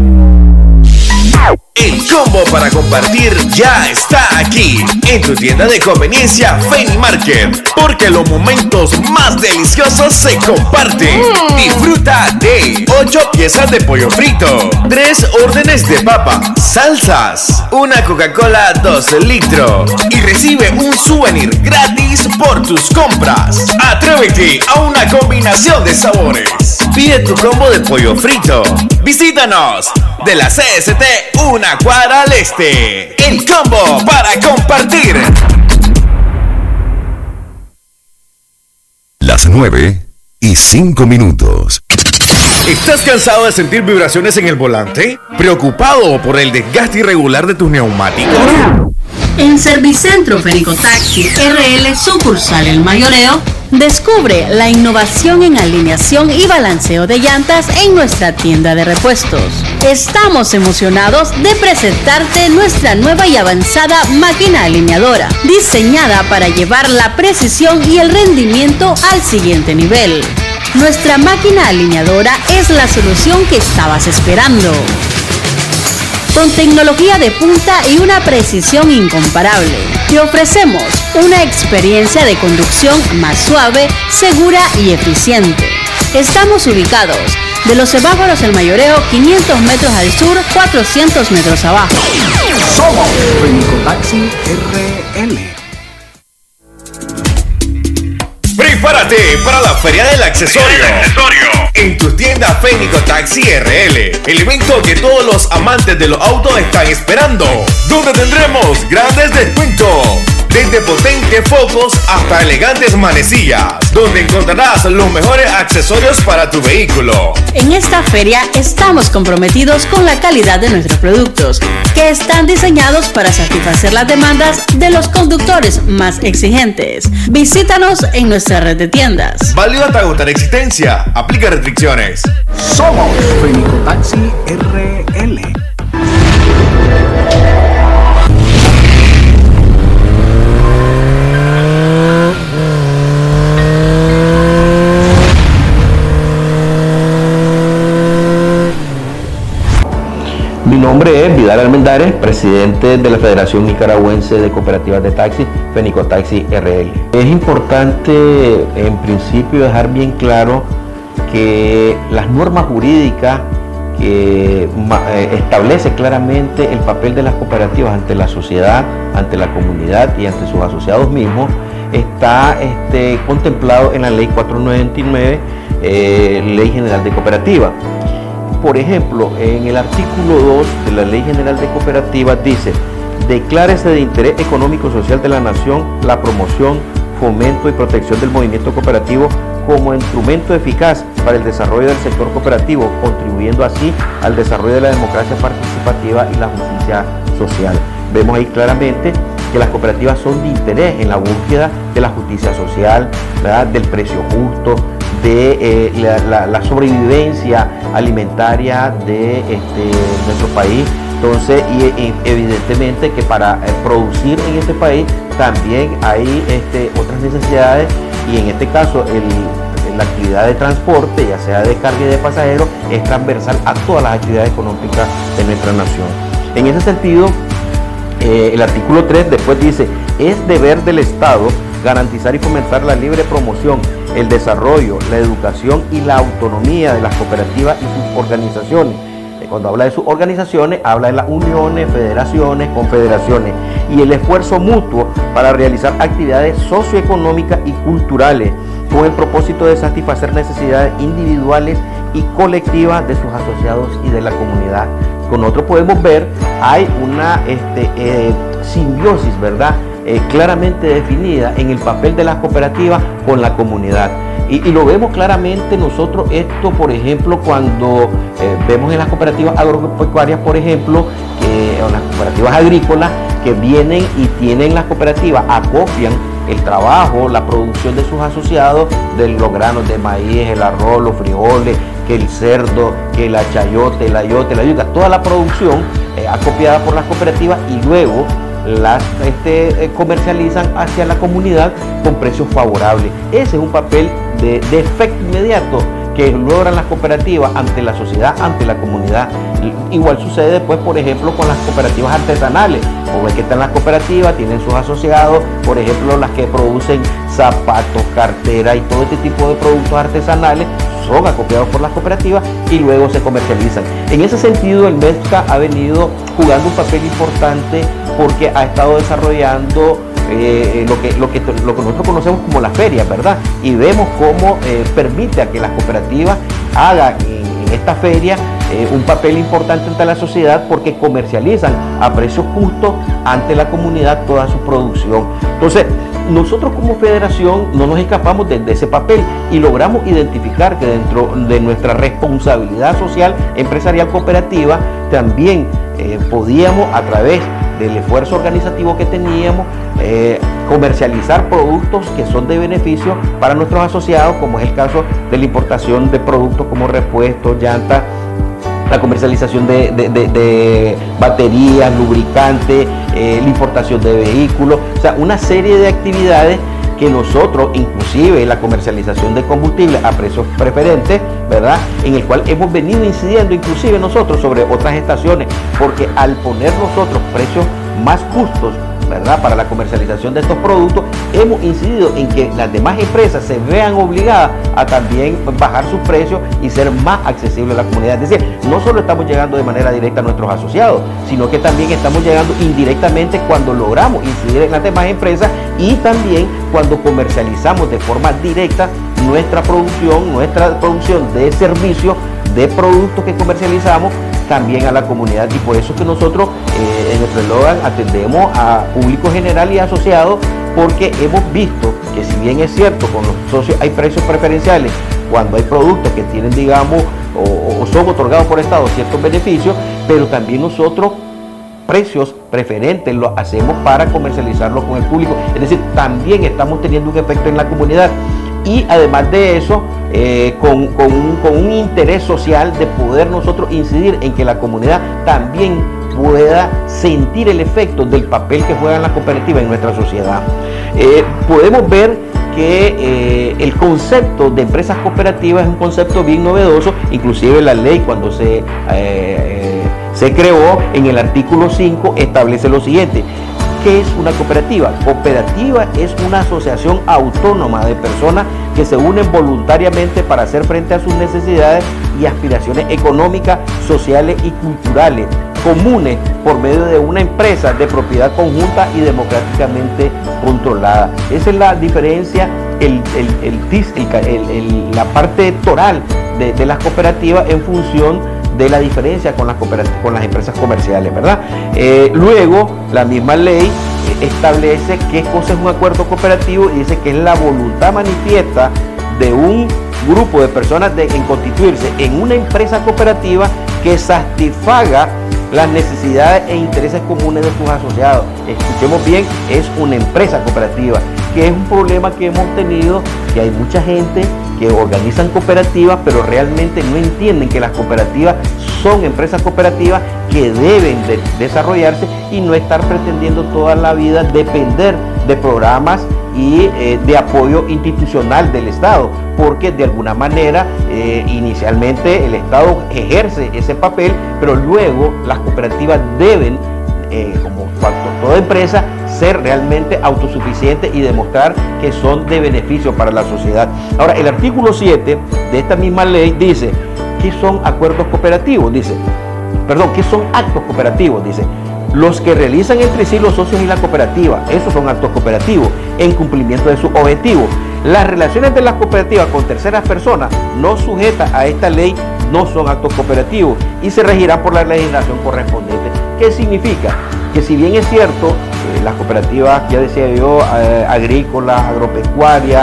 El combo para compartir ya está aquí en tu tienda de conveniencia Fenimarket, porque los momentos más deliciosos se comparten. Mm. Disfruta de ocho piezas de pollo frito, tres órdenes de papa, salsas, una Coca-Cola dos litros y recibe un souvenir gratis por tus compras. Atrévete a una combinación de sabores. Pide tu combo de pollo frito. Visítanos de la C S T una cuadra al este. El combo para compartir. Las nueve y cinco minutos. ¿Estás cansado de sentir vibraciones en el volante? ¿Preocupado por el desgaste irregular de tus neumáticos? En Servicentro Fenicotaxi R L sucursal El Mayoreo, descubre la innovación en alineación y balanceo de llantas en nuestra tienda de repuestos. Estamos emocionados de presentarte nuestra nueva y avanzada máquina alineadora, diseñada para llevar la precisión y el rendimiento al siguiente nivel. Nuestra máquina alineadora es la solución que estabas esperando. Con tecnología de punta y una precisión incomparable, te ofrecemos una experiencia de conducción más suave, segura y eficiente. Estamos ubicados de los semáforos El Mayoreo, quinientos metros al sur, cuatrocientos metros abajo. Somos Fenicotaxi R L. Prepárate para la Feria del Accesorio. En tu tienda Fenicotaxi R L, el evento que todos los amantes de los autos están esperando, donde tendremos grandes descuentos, desde potentes focos hasta elegantes manecillas, donde encontrarás los mejores accesorios para tu vehículo. En esta feria estamos comprometidos con la calidad de nuestros productos, que están diseñados para satisfacer las demandas de los conductores más exigentes. Visítanos en nuestra red de tiendas. Válido hasta agotar existencia. Aplica restricciones. Somos Fenicotaxi R L. Mi nombre es Vidal Almendares, presidente de la Federación Nicaragüense de Cooperativas de Taxi, Fenicotaxi R L. Es importante, en principio, dejar bien claro que las normas jurídicas que establece claramente el papel de las cooperativas ante la sociedad, ante la comunidad y ante sus asociados mismos, está este, contemplado en la Ley cuatrocientos noventa y nueve, eh, Ley General de Cooperativas. Por ejemplo, en el artículo dos de la Ley General de Cooperativas dice: declárese de interés económico y social de la nación la promoción, fomento y protección del movimiento cooperativo como instrumento eficaz para el desarrollo del sector cooperativo, contribuyendo así al desarrollo de la democracia participativa y la justicia social. Vemos ahí claramente que las cooperativas son de interés en la búsqueda de la justicia social, ¿verdad?, del precio justo, de eh, la, la, la sobrevivencia alimentaria de este, nuestro país. Entonces, y, y evidentemente que para eh, producir en este país también hay este, otras necesidades, y en este caso el, la actividad de transporte, ya sea de carga y de pasajeros, es transversal a todas las actividades económicas de nuestra nación. En ese sentido, eh, el artículo tres después dice: es deber del Estado garantizar y fomentar la libre promoción, el desarrollo, la educación y la autonomía de las cooperativas y sus organizaciones. Cuando habla de sus organizaciones, habla de las uniones, federaciones, confederaciones, y el esfuerzo mutuo para realizar actividades socioeconómicas y culturales con el propósito de satisfacer necesidades individuales y colectivas de sus asociados y de la comunidad. Con otro podemos ver, hay una este, eh, simbiosis, ¿verdad?, Eh, claramente definida en el papel de las cooperativas con la comunidad. Y, y lo vemos claramente nosotros esto, por ejemplo, cuando eh, vemos en las cooperativas agropecuarias, por ejemplo, eh, o las cooperativas agrícolas, que vienen y tienen las cooperativas, acopian el trabajo, la producción de sus asociados, de los granos de maíz, el arroz, los frijoles, que el cerdo, que el chayote, el ayote, la yuca, toda la producción eh, acopiada por las cooperativas y luego las este, eh, comercializan hacia la comunidad con precios favorables. Ese es un papel de, de efecto inmediato que logran las cooperativas ante la sociedad, ante la comunidad. Igual sucede después, por ejemplo, con las cooperativas artesanales. O ves que están las cooperativas, tienen sus asociados, por ejemplo, las que producen zapatos, carteras y todo este tipo de productos artesanales son acopiados por las cooperativas y luego se comercializan. En ese sentido, el MESCA ha venido jugando un papel importante porque ha estado desarrollando Eh, lo, que, lo, que, lo que nosotros conocemos como las ferias, ¿verdad? Y vemos cómo eh, permite a que las cooperativas hagan en, en esta feria eh, un papel importante ante la sociedad porque comercializan a precios justos ante la comunidad toda su producción. Entonces, nosotros como federación no nos escapamos de, de ese papel y logramos identificar que dentro de nuestra responsabilidad social empresarial cooperativa también eh, podíamos, a través del esfuerzo organizativo que teníamos, eh, comercializar productos que son de beneficio para nuestros asociados, como es el caso de la importación de productos como repuestos, llantas, la comercialización de, de, de, de baterías, lubricantes, eh, la importación de vehículos, o sea, una serie de actividades que nosotros, inclusive la comercialización de combustible a precios preferentes, ¿verdad? En el cual hemos venido incidiendo inclusive nosotros sobre otras estaciones, porque al poner nosotros precios más justos, ¿verdad?, para la comercialización de estos productos, hemos incidido en que las demás empresas se vean obligadas a también bajar sus precios y ser más accesibles a la comunidad. Es decir, no solo estamos llegando de manera directa a nuestros asociados, sino que también estamos llegando indirectamente cuando logramos incidir en las demás empresas y también cuando comercializamos de forma directa nuestra producción, nuestra producción de servicios, de productos que comercializamos también a la comunidad. Y por eso es que nosotros eh, en nuestro eslogan atendemos a público general y asociados, porque hemos visto que si bien es cierto con los socios hay precios preferenciales cuando hay productos que tienen, digamos, o, o son otorgados por Estado ciertos beneficios, pero también nosotros precios preferentes los hacemos para comercializarlos con el público. Es decir, también estamos teniendo un efecto en la comunidad. Y además de eso, eh, con, con, un, con un interés social de poder nosotros incidir en que la comunidad también pueda sentir el efecto del papel que juegan las cooperativas en nuestra sociedad. Eh, podemos ver que eh, el concepto de empresas cooperativas es un concepto bien novedoso, inclusive la ley cuando se, eh, eh, se creó en el artículo cinco establece lo siguiente. ¿Qué es una cooperativa? Cooperativa es una asociación autónoma de personas que se unen voluntariamente para hacer frente a sus necesidades y aspiraciones económicas, sociales y culturales comunes por medio de una empresa de propiedad conjunta y democráticamente controlada. Esa es la diferencia, el, el, el, el, el, la parte toral de, de las cooperativas en función de la diferencia con las, con las empresas comerciales, ¿verdad? Eh, luego, la misma ley eh, establece qué cosa es un acuerdo cooperativo y dice que es la voluntad manifiesta de un grupo de personas de, en constituirse en una empresa cooperativa que satisfaga las necesidades e intereses comunes de sus asociados. Escuchemos bien, es una empresa cooperativa, que es un problema que hemos tenido, que hay mucha gente que organizan cooperativas, pero realmente no entienden que las cooperativas son empresas cooperativas que deben de desarrollarse y no estar pretendiendo toda la vida depender de programas y eh, de apoyo institucional del Estado, porque de alguna manera eh, inicialmente el Estado ejerce ese papel, pero luego las cooperativas deben, eh, como toda empresa, ser realmente autosuficientes y demostrar que son de beneficio para la sociedad. Ahora, el artículo siete de esta misma ley dice, ¿qué son acuerdos cooperativos? Dice, perdón, ¿qué son actos cooperativos? Dice, los que realizan entre sí los socios y la cooperativa, esos son actos cooperativos, en cumplimiento de sus objetivos. Las relaciones de las cooperativas con terceras personas no sujetas a esta ley no son actos cooperativos y se regirán por la legislación correspondiente. ¿Qué significa? Que si bien es cierto, eh, las cooperativas, ya decía yo, eh, agrícolas, agropecuarias,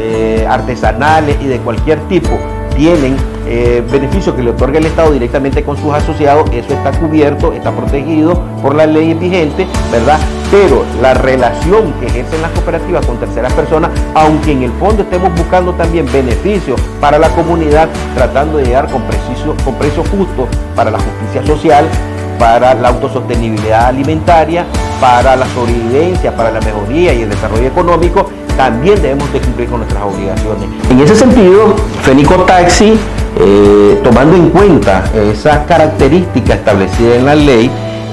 eh, artesanales y de cualquier tipo tienen eh, beneficios que le otorga el Estado directamente con sus asociados, eso está cubierto, está protegido por la ley vigente, ¿verdad? Pero la relación que ejercen las cooperativas con terceras personas, aunque en el fondo estemos buscando también beneficios para la comunidad, tratando de llegar con, preciso, con precios justos para la justicia social, para la autosostenibilidad alimentaria, para la sobrevivencia, para la mejoría y el desarrollo económico, también debemos de cumplir con nuestras obligaciones. En ese sentido, Fenicotaxi, eh, tomando en cuenta esas características establecidas en la ley,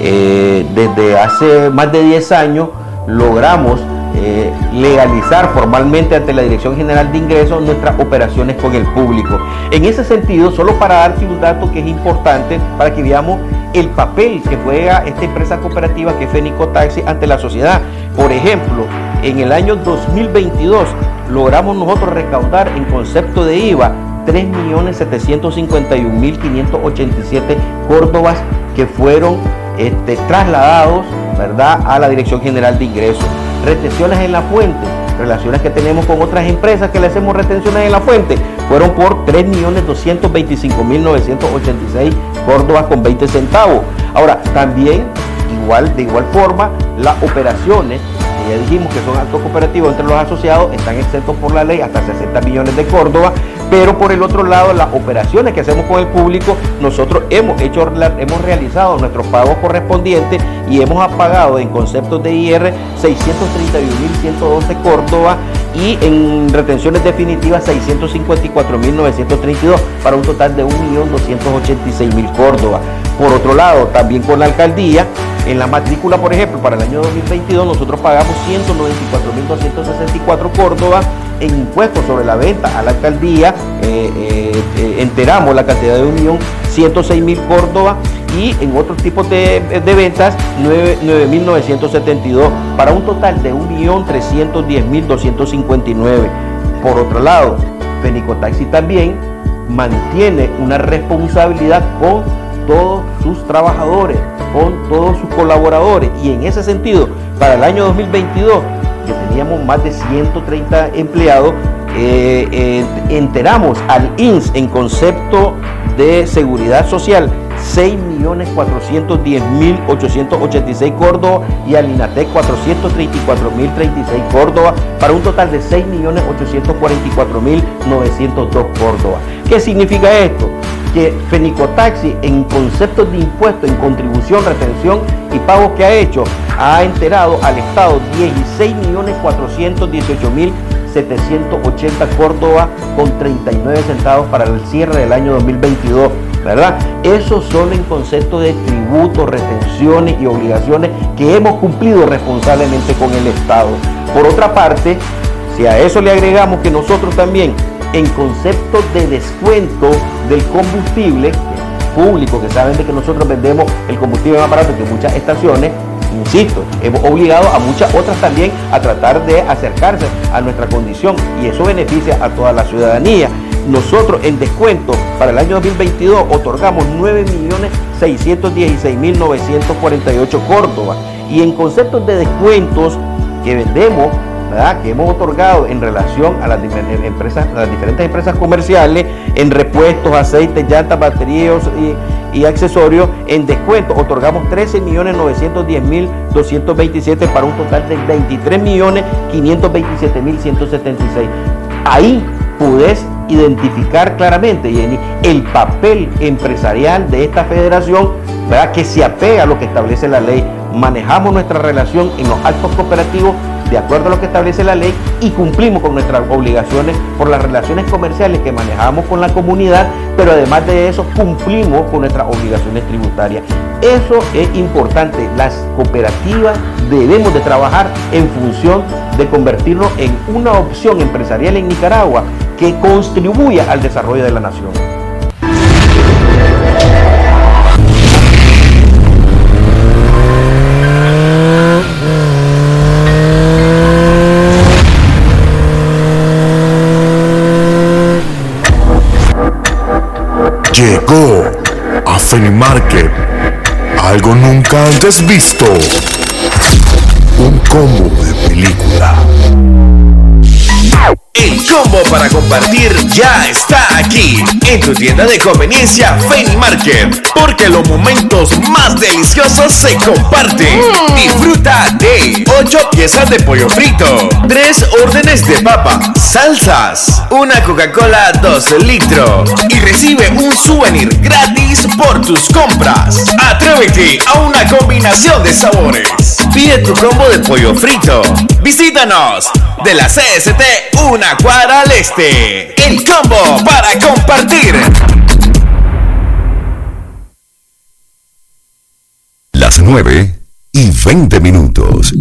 eh, desde hace más de diez años logramos eh, legalizar formalmente ante la Dirección General de Ingresos nuestras operaciones con el público. En ese sentido, solo para darte un dato que es importante para que veamos el papel que juega esta empresa cooperativa que es Fenicotaxi ante la sociedad. Por ejemplo, en el año dos mil veintidós logramos nosotros recaudar en concepto de I V A tres millones setecientos cincuenta y un mil quinientos ochenta y siete córdobas que fueron este, trasladados, ¿verdad?, a la Dirección General de Ingresos. Retenciones en la fuente, relaciones que tenemos con otras empresas que le hacemos retenciones en la fuente, fueron por tres millones doscientos veinticinco mil novecientos ochenta y seis córdobas con veinte centavos. Ahora, también, igual, de igual forma, las operaciones, que ya dijimos que son actos cooperativos entre los asociados, están exentos por la ley hasta sesenta millones de córdobas, pero por el otro lado, las operaciones que hacemos con el público, nosotros hemos hecho, hemos realizado nuestros pagos correspondientes y hemos pagado en conceptos de I R seiscientos treinta y un mil ciento doce córdobas y en retenciones definitivas seiscientos cincuenta y cuatro mil novecientos treinta y dos para un total de un millón doscientos ochenta y seis mil córdobas. Por otro lado, también con la alcaldía, en la matrícula, por ejemplo, para el año dos mil veintidós, nosotros pagamos ciento noventa y cuatro mil doscientos sesenta y cuatro córdobas en impuestos sobre la venta a la alcaldía, eh, eh, eh, enteramos la cantidad de un millón ciento seis mil córdobas y en otros tipos de, de ventas nueve mil novecientos setenta y dos para un total de un millón trescientos diez mil doscientos cincuenta y nueve. Por otro lado, Fenicotaxi también mantiene una responsabilidad con todos sus trabajadores, con todos sus colaboradores, y en ese sentido, para el año dos mil veintidós, que teníamos más de ciento treinta empleados, eh, eh, enteramos al I N S en concepto de seguridad social seis millones cuatrocientos diez mil ochocientos ochenta y seis córdobas y al INATEC cuatrocientos treinta y cuatro mil treinta y seis córdobas para un total de seis millones ochocientos cuarenta y cuatro mil novecientos dos córdobas. ¿Qué significa esto? Que Fenicotaxi en conceptos de impuestos, en contribución, retención y pagos que ha hecho, ha enterado al Estado dieciséis millones cuatrocientos dieciocho mil setecientos ochenta córdobas con treinta y nueve centavos para el cierre del año dos mil veintidós, ¿verdad? Eso solo en concepto de tributos, retenciones y obligaciones que hemos cumplido responsablemente con el Estado. Por otra parte, si a eso le agregamos que nosotros también en concepto de descuento del combustible público, que saben de que nosotros vendemos el combustible más barato que muchas estaciones, insisto, hemos obligado a muchas otras también a tratar de acercarse a nuestra condición y eso beneficia a toda la ciudadanía. Nosotros en descuento para el año dos mil veintidós otorgamos nueve millones seiscientos dieciséis mil novecientos cuarenta y ocho córdobas y en conceptos de descuentos que vendemos, ¿verdad?, que hemos otorgado en relación a las, empresas, a las diferentes empresas comerciales en repuestos, aceites, llantas, baterías y, y accesorios, en descuento otorgamos trece millones novecientos diez mil doscientos veintisiete para un total de veintitrés millones quinientos veintisiete mil ciento setenta y seis. Ahí puedes identificar claramente, Jenny, el papel empresarial de esta federación, ¿verdad?, que se apega a lo que establece la ley. Manejamos nuestra relación en los actos cooperativos de acuerdo a lo que establece la ley y cumplimos con nuestras obligaciones por las relaciones comerciales que manejamos con la comunidad, pero además de eso cumplimos con nuestras obligaciones tributarias. Eso es importante. Las cooperativas debemos de trabajar en función de convertirnos en una opción empresarial en Nicaragua que contribuya al desarrollo de la nación. Llegó a Fenimarket algo nunca antes visto, un combo de película. El combo para compartir ya está aquí en tu tienda de conveniencia Feni Market, porque los momentos más deliciosos se comparten. Mm. Disfruta de ocho piezas de pollo frito, tres órdenes de papa, salsas, una Coca-Cola dos litros y recibe un souvenir gratis por tus compras. Atrévete a una combinación de sabores. Pide tu combo de pollo frito. Visítanos de la C S T una cuadra al este. El combo para compartir. Las nueve y veinte minutos.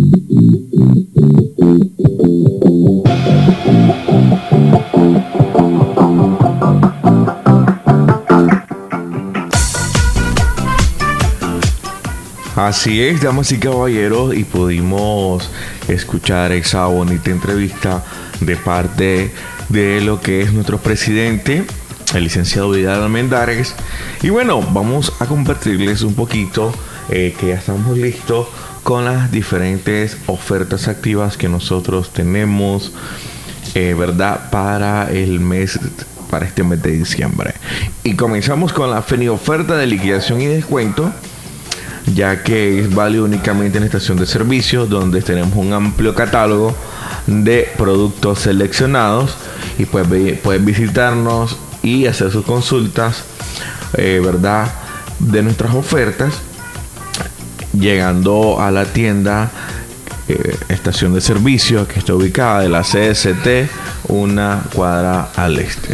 Así es, damas y caballeros, y pudimos escuchar esa bonita entrevista de parte de lo que es nuestro presidente, el licenciado Vidal Almendares. Y bueno, vamos a compartirles un poquito eh, que ya estamos listos con las diferentes ofertas activas que nosotros tenemos, eh, ¿verdad? Para el mes, para este mes de diciembre. Y comenzamos con la Feni oferta de liquidación y descuento, ya que es válido únicamente en estación de servicios, donde tenemos un amplio catálogo de productos seleccionados y pues pueden visitarnos y hacer sus consultas, eh, verdad, de nuestras ofertas, llegando a la tienda eh, estación de servicio que está ubicada de la C S T una cuadra al este.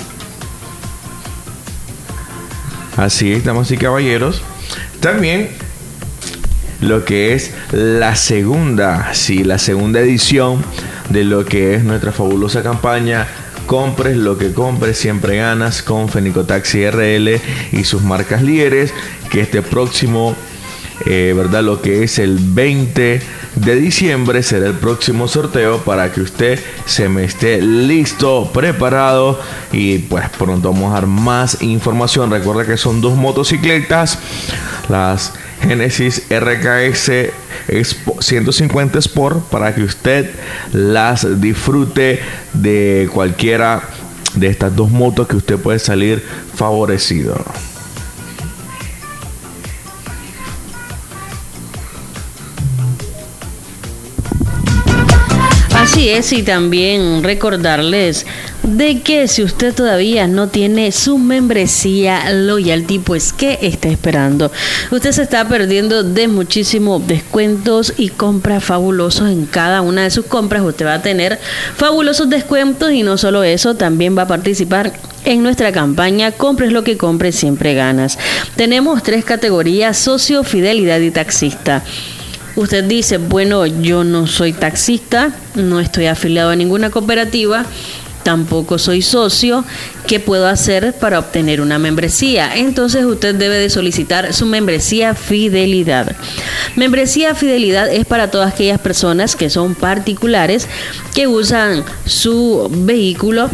Así es, damas y caballeros. También lo que es la segunda, sí, la segunda edición de lo que es nuestra fabulosa campaña Compres lo que compres, siempre ganas, con Fenicotaxi R L y sus marcas líderes, que este próximo, eh, verdad, lo que es el veinte de diciembre será el próximo sorteo, para que usted se me esté listo, preparado, y pues pronto vamos a dar más información. Recuerda que son dos motocicletas, las Genesis R K S ciento cincuenta Sport, para que usted las disfrute de cualquiera de estas dos motos, que usted puede salir favorecido. Así es, y también recordarles de que si usted todavía no tiene su membresía Loyalty, pues ¿qué está esperando? Usted se está perdiendo de muchísimos descuentos y compras fabulosos. En cada una de sus compras usted va a tener fabulosos descuentos, y no solo eso, también va a participar en nuestra campaña Compres lo que compres, siempre ganas. Tenemos tres categorías: socio, fidelidad y taxista. Usted dice, bueno, yo no soy taxista, no estoy afiliado a ninguna cooperativa, tampoco soy socio, ¿qué puedo hacer para obtener una membresía? Entonces usted debe de solicitar su membresía Fidelidad. Membresía Fidelidad es para todas aquellas personas que son particulares, que usan su vehículo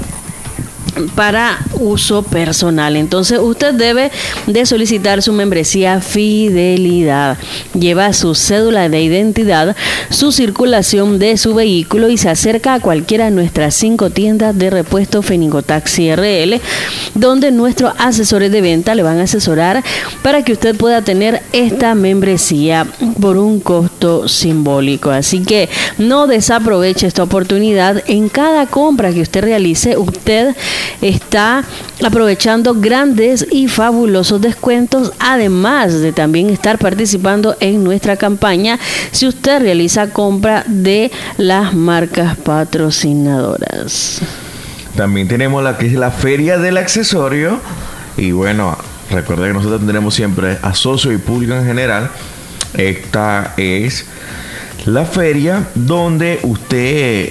para uso personal. Entonces usted debe de solicitar su membresía Fidelidad. Lleva su cédula de identidad, su circulación de su vehículo, y se acerca a cualquiera de nuestras cinco tiendas de repuesto Fenicotaxi R L, donde nuestros asesores de venta le van a asesorar para que usted pueda tener esta membresía por un costo simbólico. Así que no desaproveche esta oportunidad. En cada compra que usted realice, usted está aprovechando grandes y fabulosos descuentos, además de también estar participando en nuestra campaña si usted realiza compra de las marcas patrocinadoras. También tenemos la que es la Feria del Accesorio, y bueno, recuerda que nosotros tendremos siempre a socio y público en general. Esta es la feria donde usted,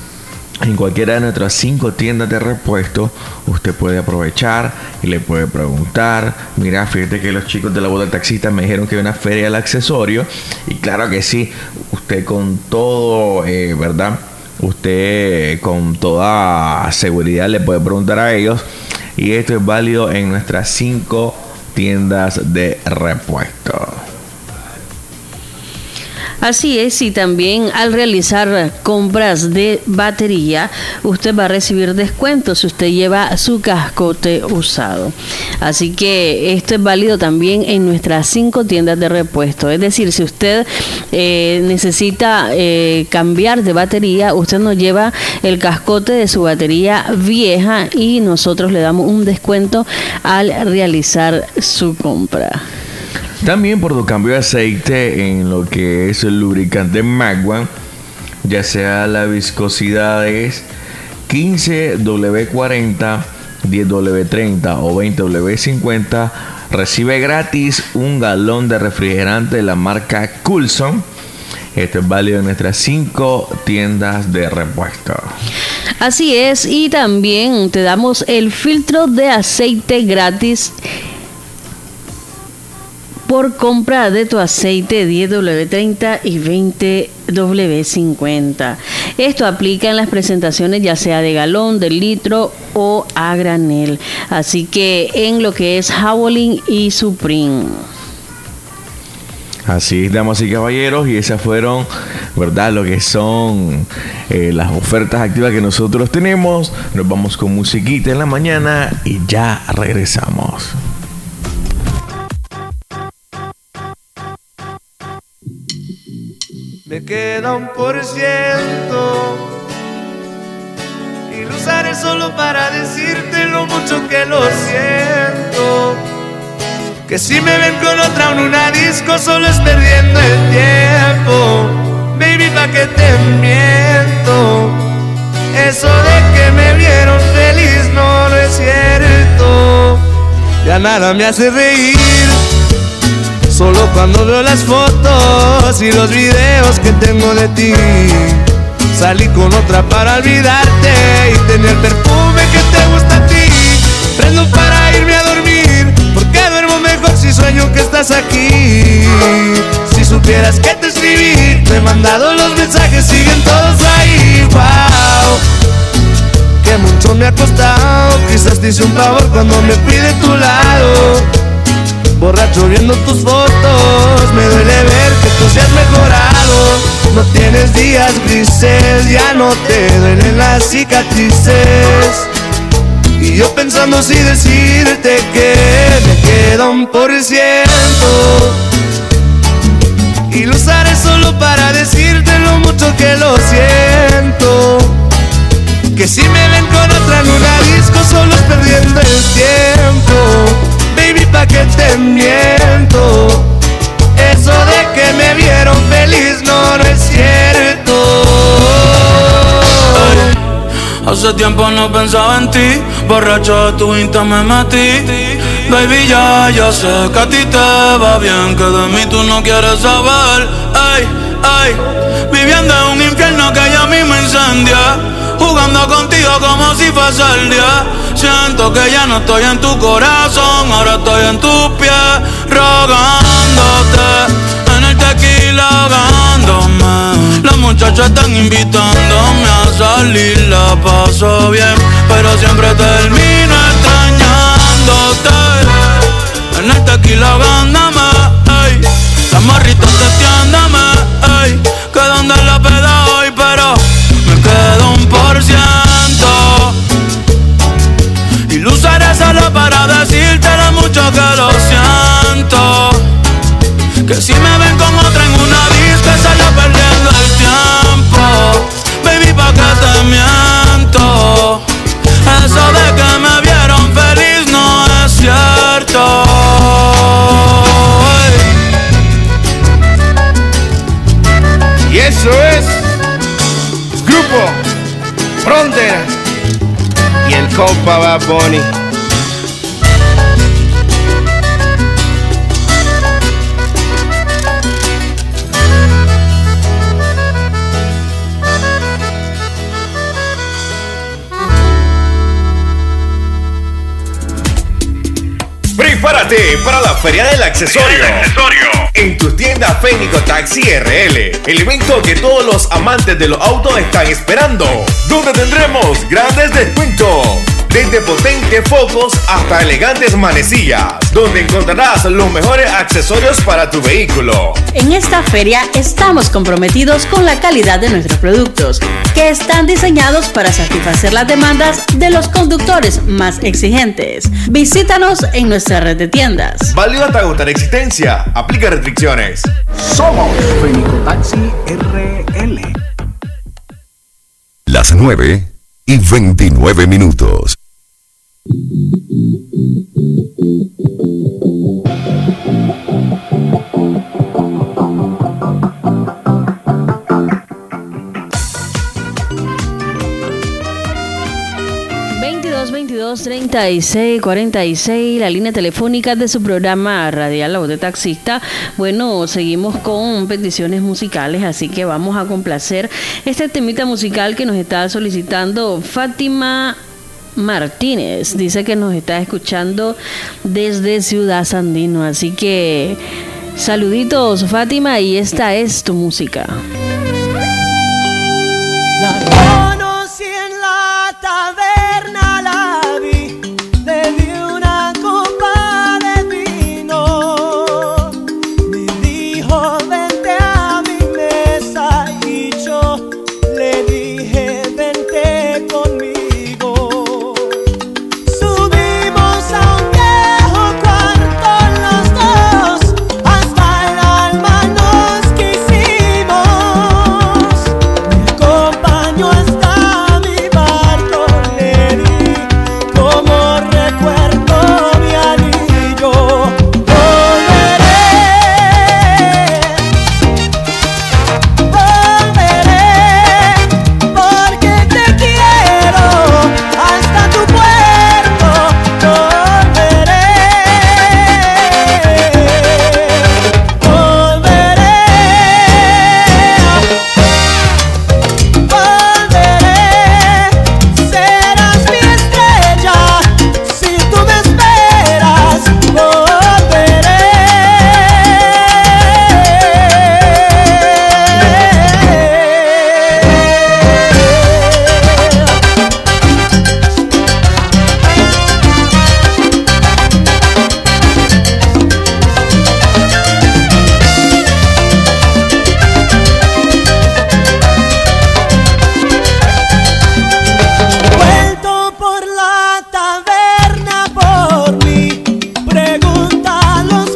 en cualquiera de nuestras cinco tiendas de repuesto, usted puede aprovechar y le puede preguntar: mira, fíjate que los chicos de la voz del taxista me dijeron que hay una feria del accesorio. Y claro que sí, usted con todo, eh, ¿verdad? Usted con toda seguridad le puede preguntar a ellos. Y esto es válido en nuestras cinco tiendas de repuesto. Así es, y también al realizar compras de batería, usted va a recibir descuento si usted lleva su cascote usado. Así que esto es válido también en nuestras cinco tiendas de repuesto. Es decir, si usted eh, necesita eh, cambiar de batería, usted nos lleva el cascote de su batería vieja y nosotros le damos un descuento al realizar su compra. También por tu cambio de aceite en lo que es el lubricante Magwan, ya sea la viscosidad es quince W cuarenta, diez W treinta o veinte W cincuenta, recibe gratis un galón de refrigerante de la marca Coulson. Esto es válido en nuestras cinco tiendas de repuesto. Así es, y también te damos el filtro de aceite gratis por compra de tu aceite diez W treinta y veinte W cincuenta. Esto aplica en las presentaciones ya sea de galón, de litro o a granel. Así que en lo que es Howling y Supreme. Así es, damas y caballeros, y esas fueron, ¿verdad?, lo que son eh, las ofertas activas que nosotros tenemos. Nos vamos con musiquita en la mañana y ya regresamos. Me queda un por ciento y lo usaré solo para decirte lo mucho que lo siento. Que si me ven con otra en una disco solo es perdiendo el tiempo. Baby, pa' que te miento. Eso de que me vieron feliz no, no es cierto. Ya nada me hace reír, solo cuando veo las fotos y los videos que tengo de ti. Salí con otra para olvidarte y tener perfume que te gusta a ti. Prendo para irme a dormir, porque duermo mejor si sueño que estás aquí. Si supieras que te escribí, te he mandado los mensajes, siguen todos ahí. Wow, que mucho me ha costado, quizás te hice un favor cuando me fui de tu lado. Borracho viendo tus fotos, me duele ver que tú seas mejorado. No tienes días grises, ya no te duelen las cicatrices. Y yo pensando si decirte que me queda un por ciento y lo usaré solo para decirte lo mucho que lo siento. Que si me ven con otra en una disco solo es perdiendo el tiempo. Baby, pa' que te miento. Eso de que me vieron feliz no, no es cierto. Ay, hace tiempo no pensaba en ti, borracho de tu Insta me metí. Baby, ya, ya sé que a ti te va bien, que de mí tú no quieres saber. Ay, ay, viviendo en un infierno que ya mismo incendia, jugando contigo como si fuese el día. Siento que ya no estoy en tu corazón, ahora estoy en tus pies, rogándote, en el tequila ahogándome. Las muchachas están invitándome a salir, la paso bien, pero siempre termino extrañándote. En el tequila ahogándome, ey, las morritas testeándome, ey, que donde la peda hoy, pero me quedo un por ciento y lo usaré solo para decirte lo mucho que lo siento. Que si me ven con otra en una disco solo perdiendo el tiempo. Baby, pa' que te miento. Eso de que me vieron feliz no es cierto. Y eso es Grupo Frontera y el compa Bad Bunny. Prepárate para la Feria del Accesorio, del accesorio en tu tienda Fénico Taxi R L, el evento que todos los amantes de los autos están esperando, donde tendremos grandes descuentos, desde potentes focos hasta elegantes manecillas, donde encontrarás los mejores accesorios para tu vehículo. En esta feria estamos comprometidos con la calidad de nuestros productos, que están diseñados para satisfacer las demandas de los conductores más exigentes. Visítanos en nuestra red de tiendas. Válido hasta agotar existencia. Aplica restricciones. Somos Fenicotaxi R L. Las nueve y veintinueve minutos. veintidós, veintidós, treinta y seis, cuarenta y seis, la línea telefónica de su programa radial La Voz del Taxista. Bueno, seguimos con peticiones musicales, así que vamos a complacer este temita musical que nos está solicitando Fátima Martínez. Dice que nos está escuchando desde Ciudad Sandino, así que saluditos, Fátima, y esta es tu música. La conocí en la taberna, la vi, le di una copa de vino, me dijo vente a mi mesa y yo le dije vente conmigo. Subimos a un viejo cuarto los dos, hasta el alma nos quisimos. Me acompañó hasta mi barco, le di como recuerdo mi anillo. Volveré, volveré, porque te quiero hasta tu puerto. Volveré, volveré, volveré, serás mi estrella si tú me esperas. Volveré, vuelto por la taberna por mí, pregunta a los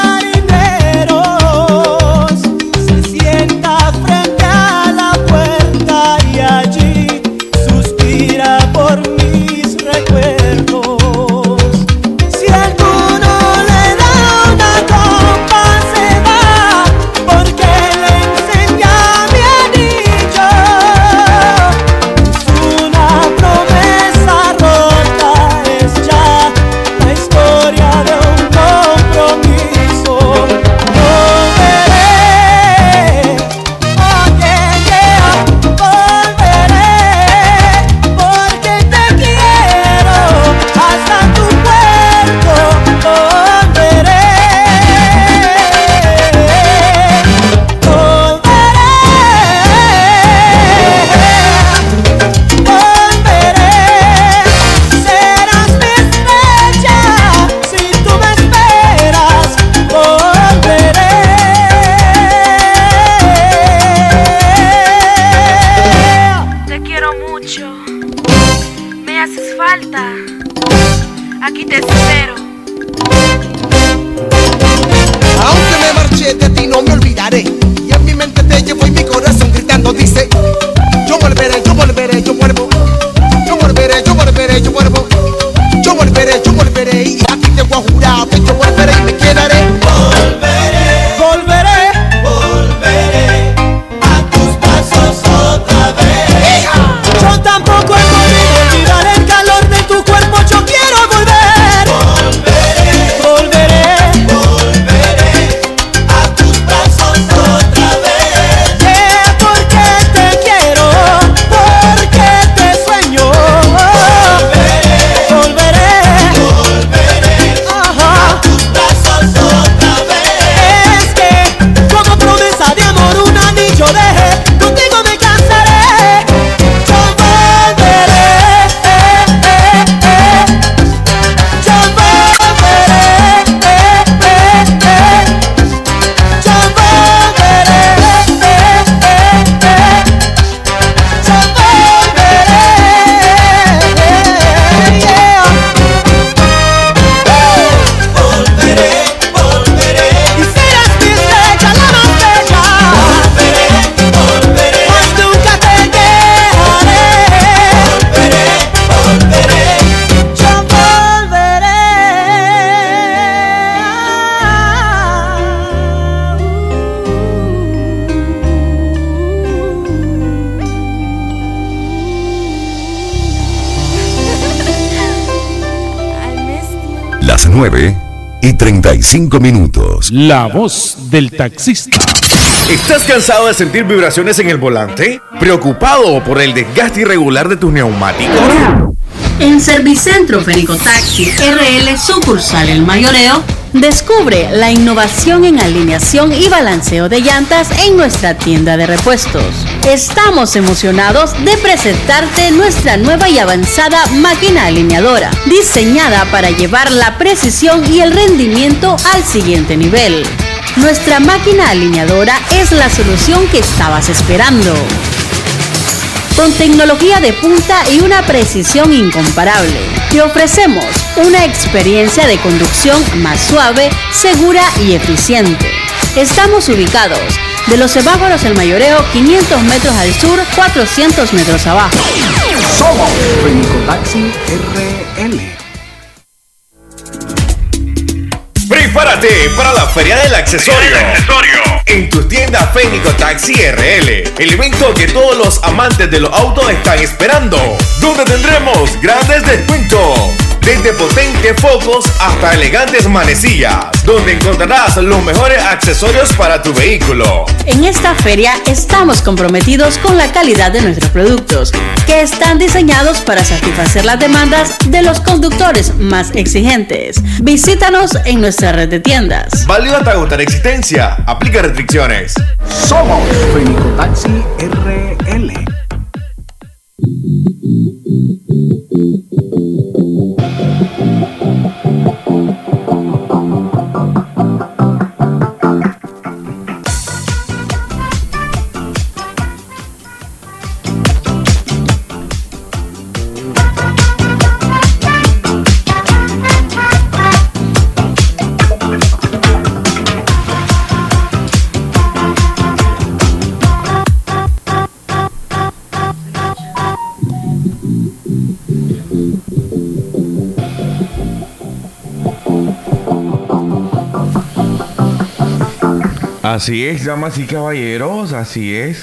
marineros, se sienta frente a la puerta y allí suspira por mis recuerdos. Si alguno le da una copa se va, porque le enseña mi anillo. Es una promesa rota, es ya la historia de un compromiso. Volveré, oye, yeah, volveré, porque te quiero hasta tu puerto. Volveré, volveré, serás mi estrella si tú me esperas. Volveré. Te quiero mucho, me haces falta, aquí te espero. Aunque me marché de ti no me olvidaré, y en mi mente te llevo y mi corazón gritando dice: yo volveré, yo volveré, yo vuelvo. Yo volveré, yo volveré, yo vuelvo. Yo volveré, yo volveré, y aquí te voy a jurar que yo volveré y me quedaré. Volveré, volveré, volveré a tus pasos otra vez. Yo tampoco he podido olvidar el calor de tu cuerpo, yo quiero volver. Volveré, volveré, volveré a tus brazos otra vez. Yeah, porque te quiero, porque te sueño. Volveré, nueve y treinta y cinco minutos. La voz del taxista. ¿Estás cansado de sentir vibraciones en el volante? ¿Preocupado por el desgaste irregular de tus neumáticos? En Servicentro Fenico Taxi R L sucursal El Mayoreo, descubre la innovación en alineación y balanceo de llantas en nuestra tienda de repuestos. Estamos emocionados de presentarte nuestra nueva y avanzada máquina alineadora, diseñada para llevar la precisión y el rendimiento al siguiente nivel. Nuestra máquina alineadora es la solución que estabas esperando. Con tecnología de punta y una precisión incomparable, te ofrecemos una experiencia de conducción más suave, segura y eficiente. Estamos ubicados de los semáforos El Mayoreo, quinientos metros al sur, cuatrocientos metros abajo. Somos Fenico Taxi R L. Prepárate para la Feria del Accesorio. En tu tienda Fenico Taxi R L, el evento que todos los amantes de los autos están esperando, donde tendremos grandes descuentos, desde potentes focos hasta elegantes manecillas, donde encontrarás los mejores accesorios para tu vehículo. En esta feria estamos comprometidos con la calidad de nuestros productos, que están diseñados para satisfacer las demandas de los conductores más exigentes. Visítanos en nuestra red de tiendas. Válido hasta agotar existencia. Aplica restricciones. Somos Fenico Taxi R L. Así es, damas y caballeros, así es.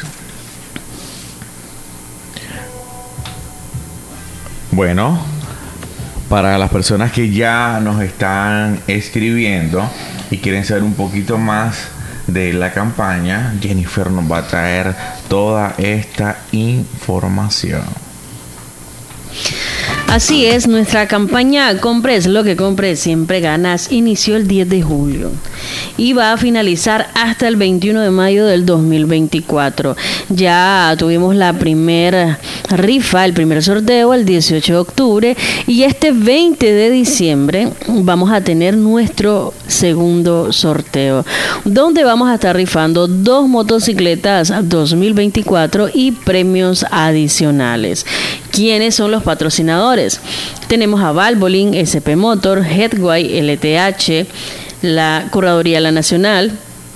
Bueno, para las personas que ya nos están escribiendo y quieren saber un poquito más de la campaña, Jennifer nos va a traer toda esta información. Así es, nuestra campaña Compres lo que compres, siempre ganas inició el diez de julio y va a finalizar hasta el veintiuno de mayo del dos mil veinticuatro. Ya tuvimos la primera rifa, el primer sorteo el dieciocho de octubre, y este veinte de diciembre vamos a tener nuestro segundo sorteo, donde vamos a estar rifando dos motocicletas dos mil veinticuatro y premios adicionales. ¿Quiénes son los patrocinadores? Tenemos a Valvoline, S P Motor, Headway, L T H, la Correduría La Nacional,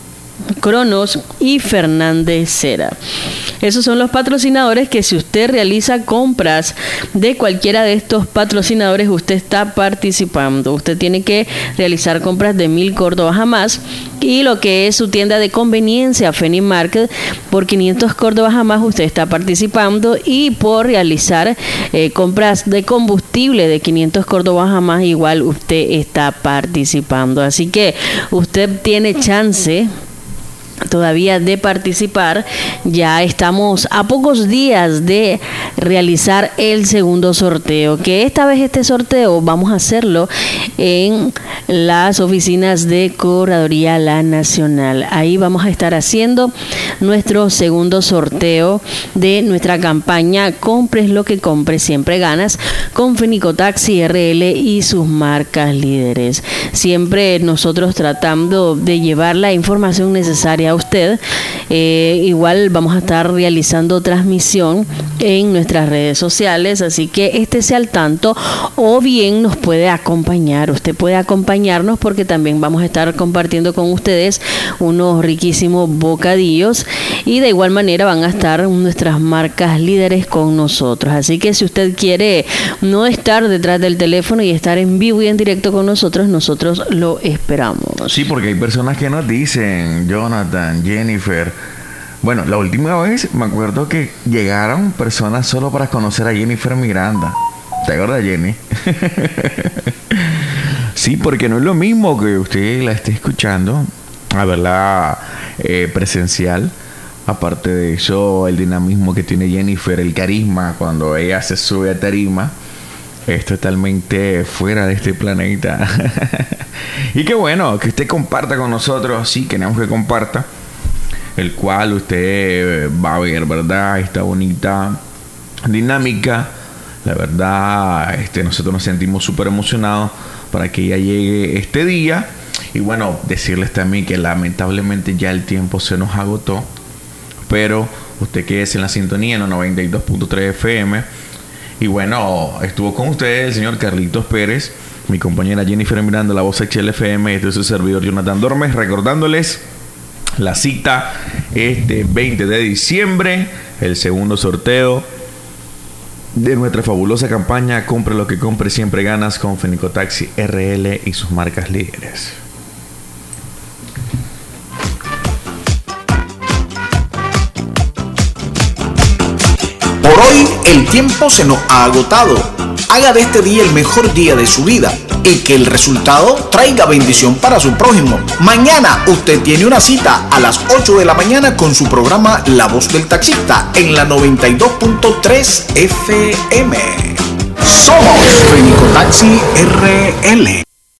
Cronos y Fernández Cera. Esos son los patrocinadores que, si usted realiza compras de cualquiera de estos patrocinadores, usted está participando. Usted tiene que realizar compras de mil córdobas a más, y lo que es su tienda de conveniencia Feni Market, por quinientos córdobas a más usted está participando, y por realizar eh, compras de combustible de quinientos córdobas a más igual usted está participando. Así que usted tiene chance todavía de participar. Ya estamos a pocos días de realizar el segundo sorteo, que esta vez este sorteo vamos a hacerlo en las oficinas de Correduría La Nacional. Ahí vamos a estar haciendo nuestro segundo sorteo de nuestra campaña Compres lo que compres, siempre ganas, con Fenico Taxi R L y sus marcas líderes. Siempre nosotros tratando de llevar la información necesaria a usted. Eh, igual vamos a estar realizando transmisión en nuestras redes sociales, así que estése al tanto, o bien nos puede acompañar. Usted puede acompañarnos porque también vamos a estar compartiendo con ustedes unos riquísimos bocadillos, y de igual manera van a estar nuestras marcas líderes con nosotros. Así que si usted quiere no estar detrás del teléfono y estar en vivo y en directo con nosotros, nosotros lo esperamos. Sí, porque hay personas que nos dicen, Jonathan, Jennifer, bueno, la última vez me acuerdo que llegaron personas solo para conocer a Jennifer Miranda. ¿Te acuerdas, Jenny? Sí, Sí, porque no es lo mismo que usted la esté escuchando a verla eh, presencial. Aparte de eso, el dinamismo que tiene Jennifer, el carisma cuando ella se sube a tarima, es totalmente fuera de este planeta. Y qué bueno que usted comparta con nosotros. Sí, queremos que comparta, el cual usted va a ver, ¿verdad? Esta bonita dinámica. La verdad, este, nosotros nos sentimos súper emocionados para que ya llegue este día. Y bueno, decirles también que lamentablemente ya el tiempo se nos agotó. Pero usted quédese en la sintonía en la noventa y dos punto tres F M. Y bueno, estuvo con ustedes el señor Carlitos Pérez, mi compañera Jennifer Miranda, la voz H L F M, este es su servidor Jonathan Dormes, recordándoles la cita este veinte de diciembre, el segundo sorteo de nuestra fabulosa campaña Compre lo que compre, siempre ganas, con Fenico Taxi R L y sus marcas líderes. Por hoy el tiempo se nos ha agotado. Haga de este día el mejor día de su vida y que el resultado traiga bendición para su prójimo. Mañana usted tiene una cita a las ocho de la mañana con su programa La Voz del Taxista en la noventa y dos punto tres F M. Somos Fenico Taxi R L.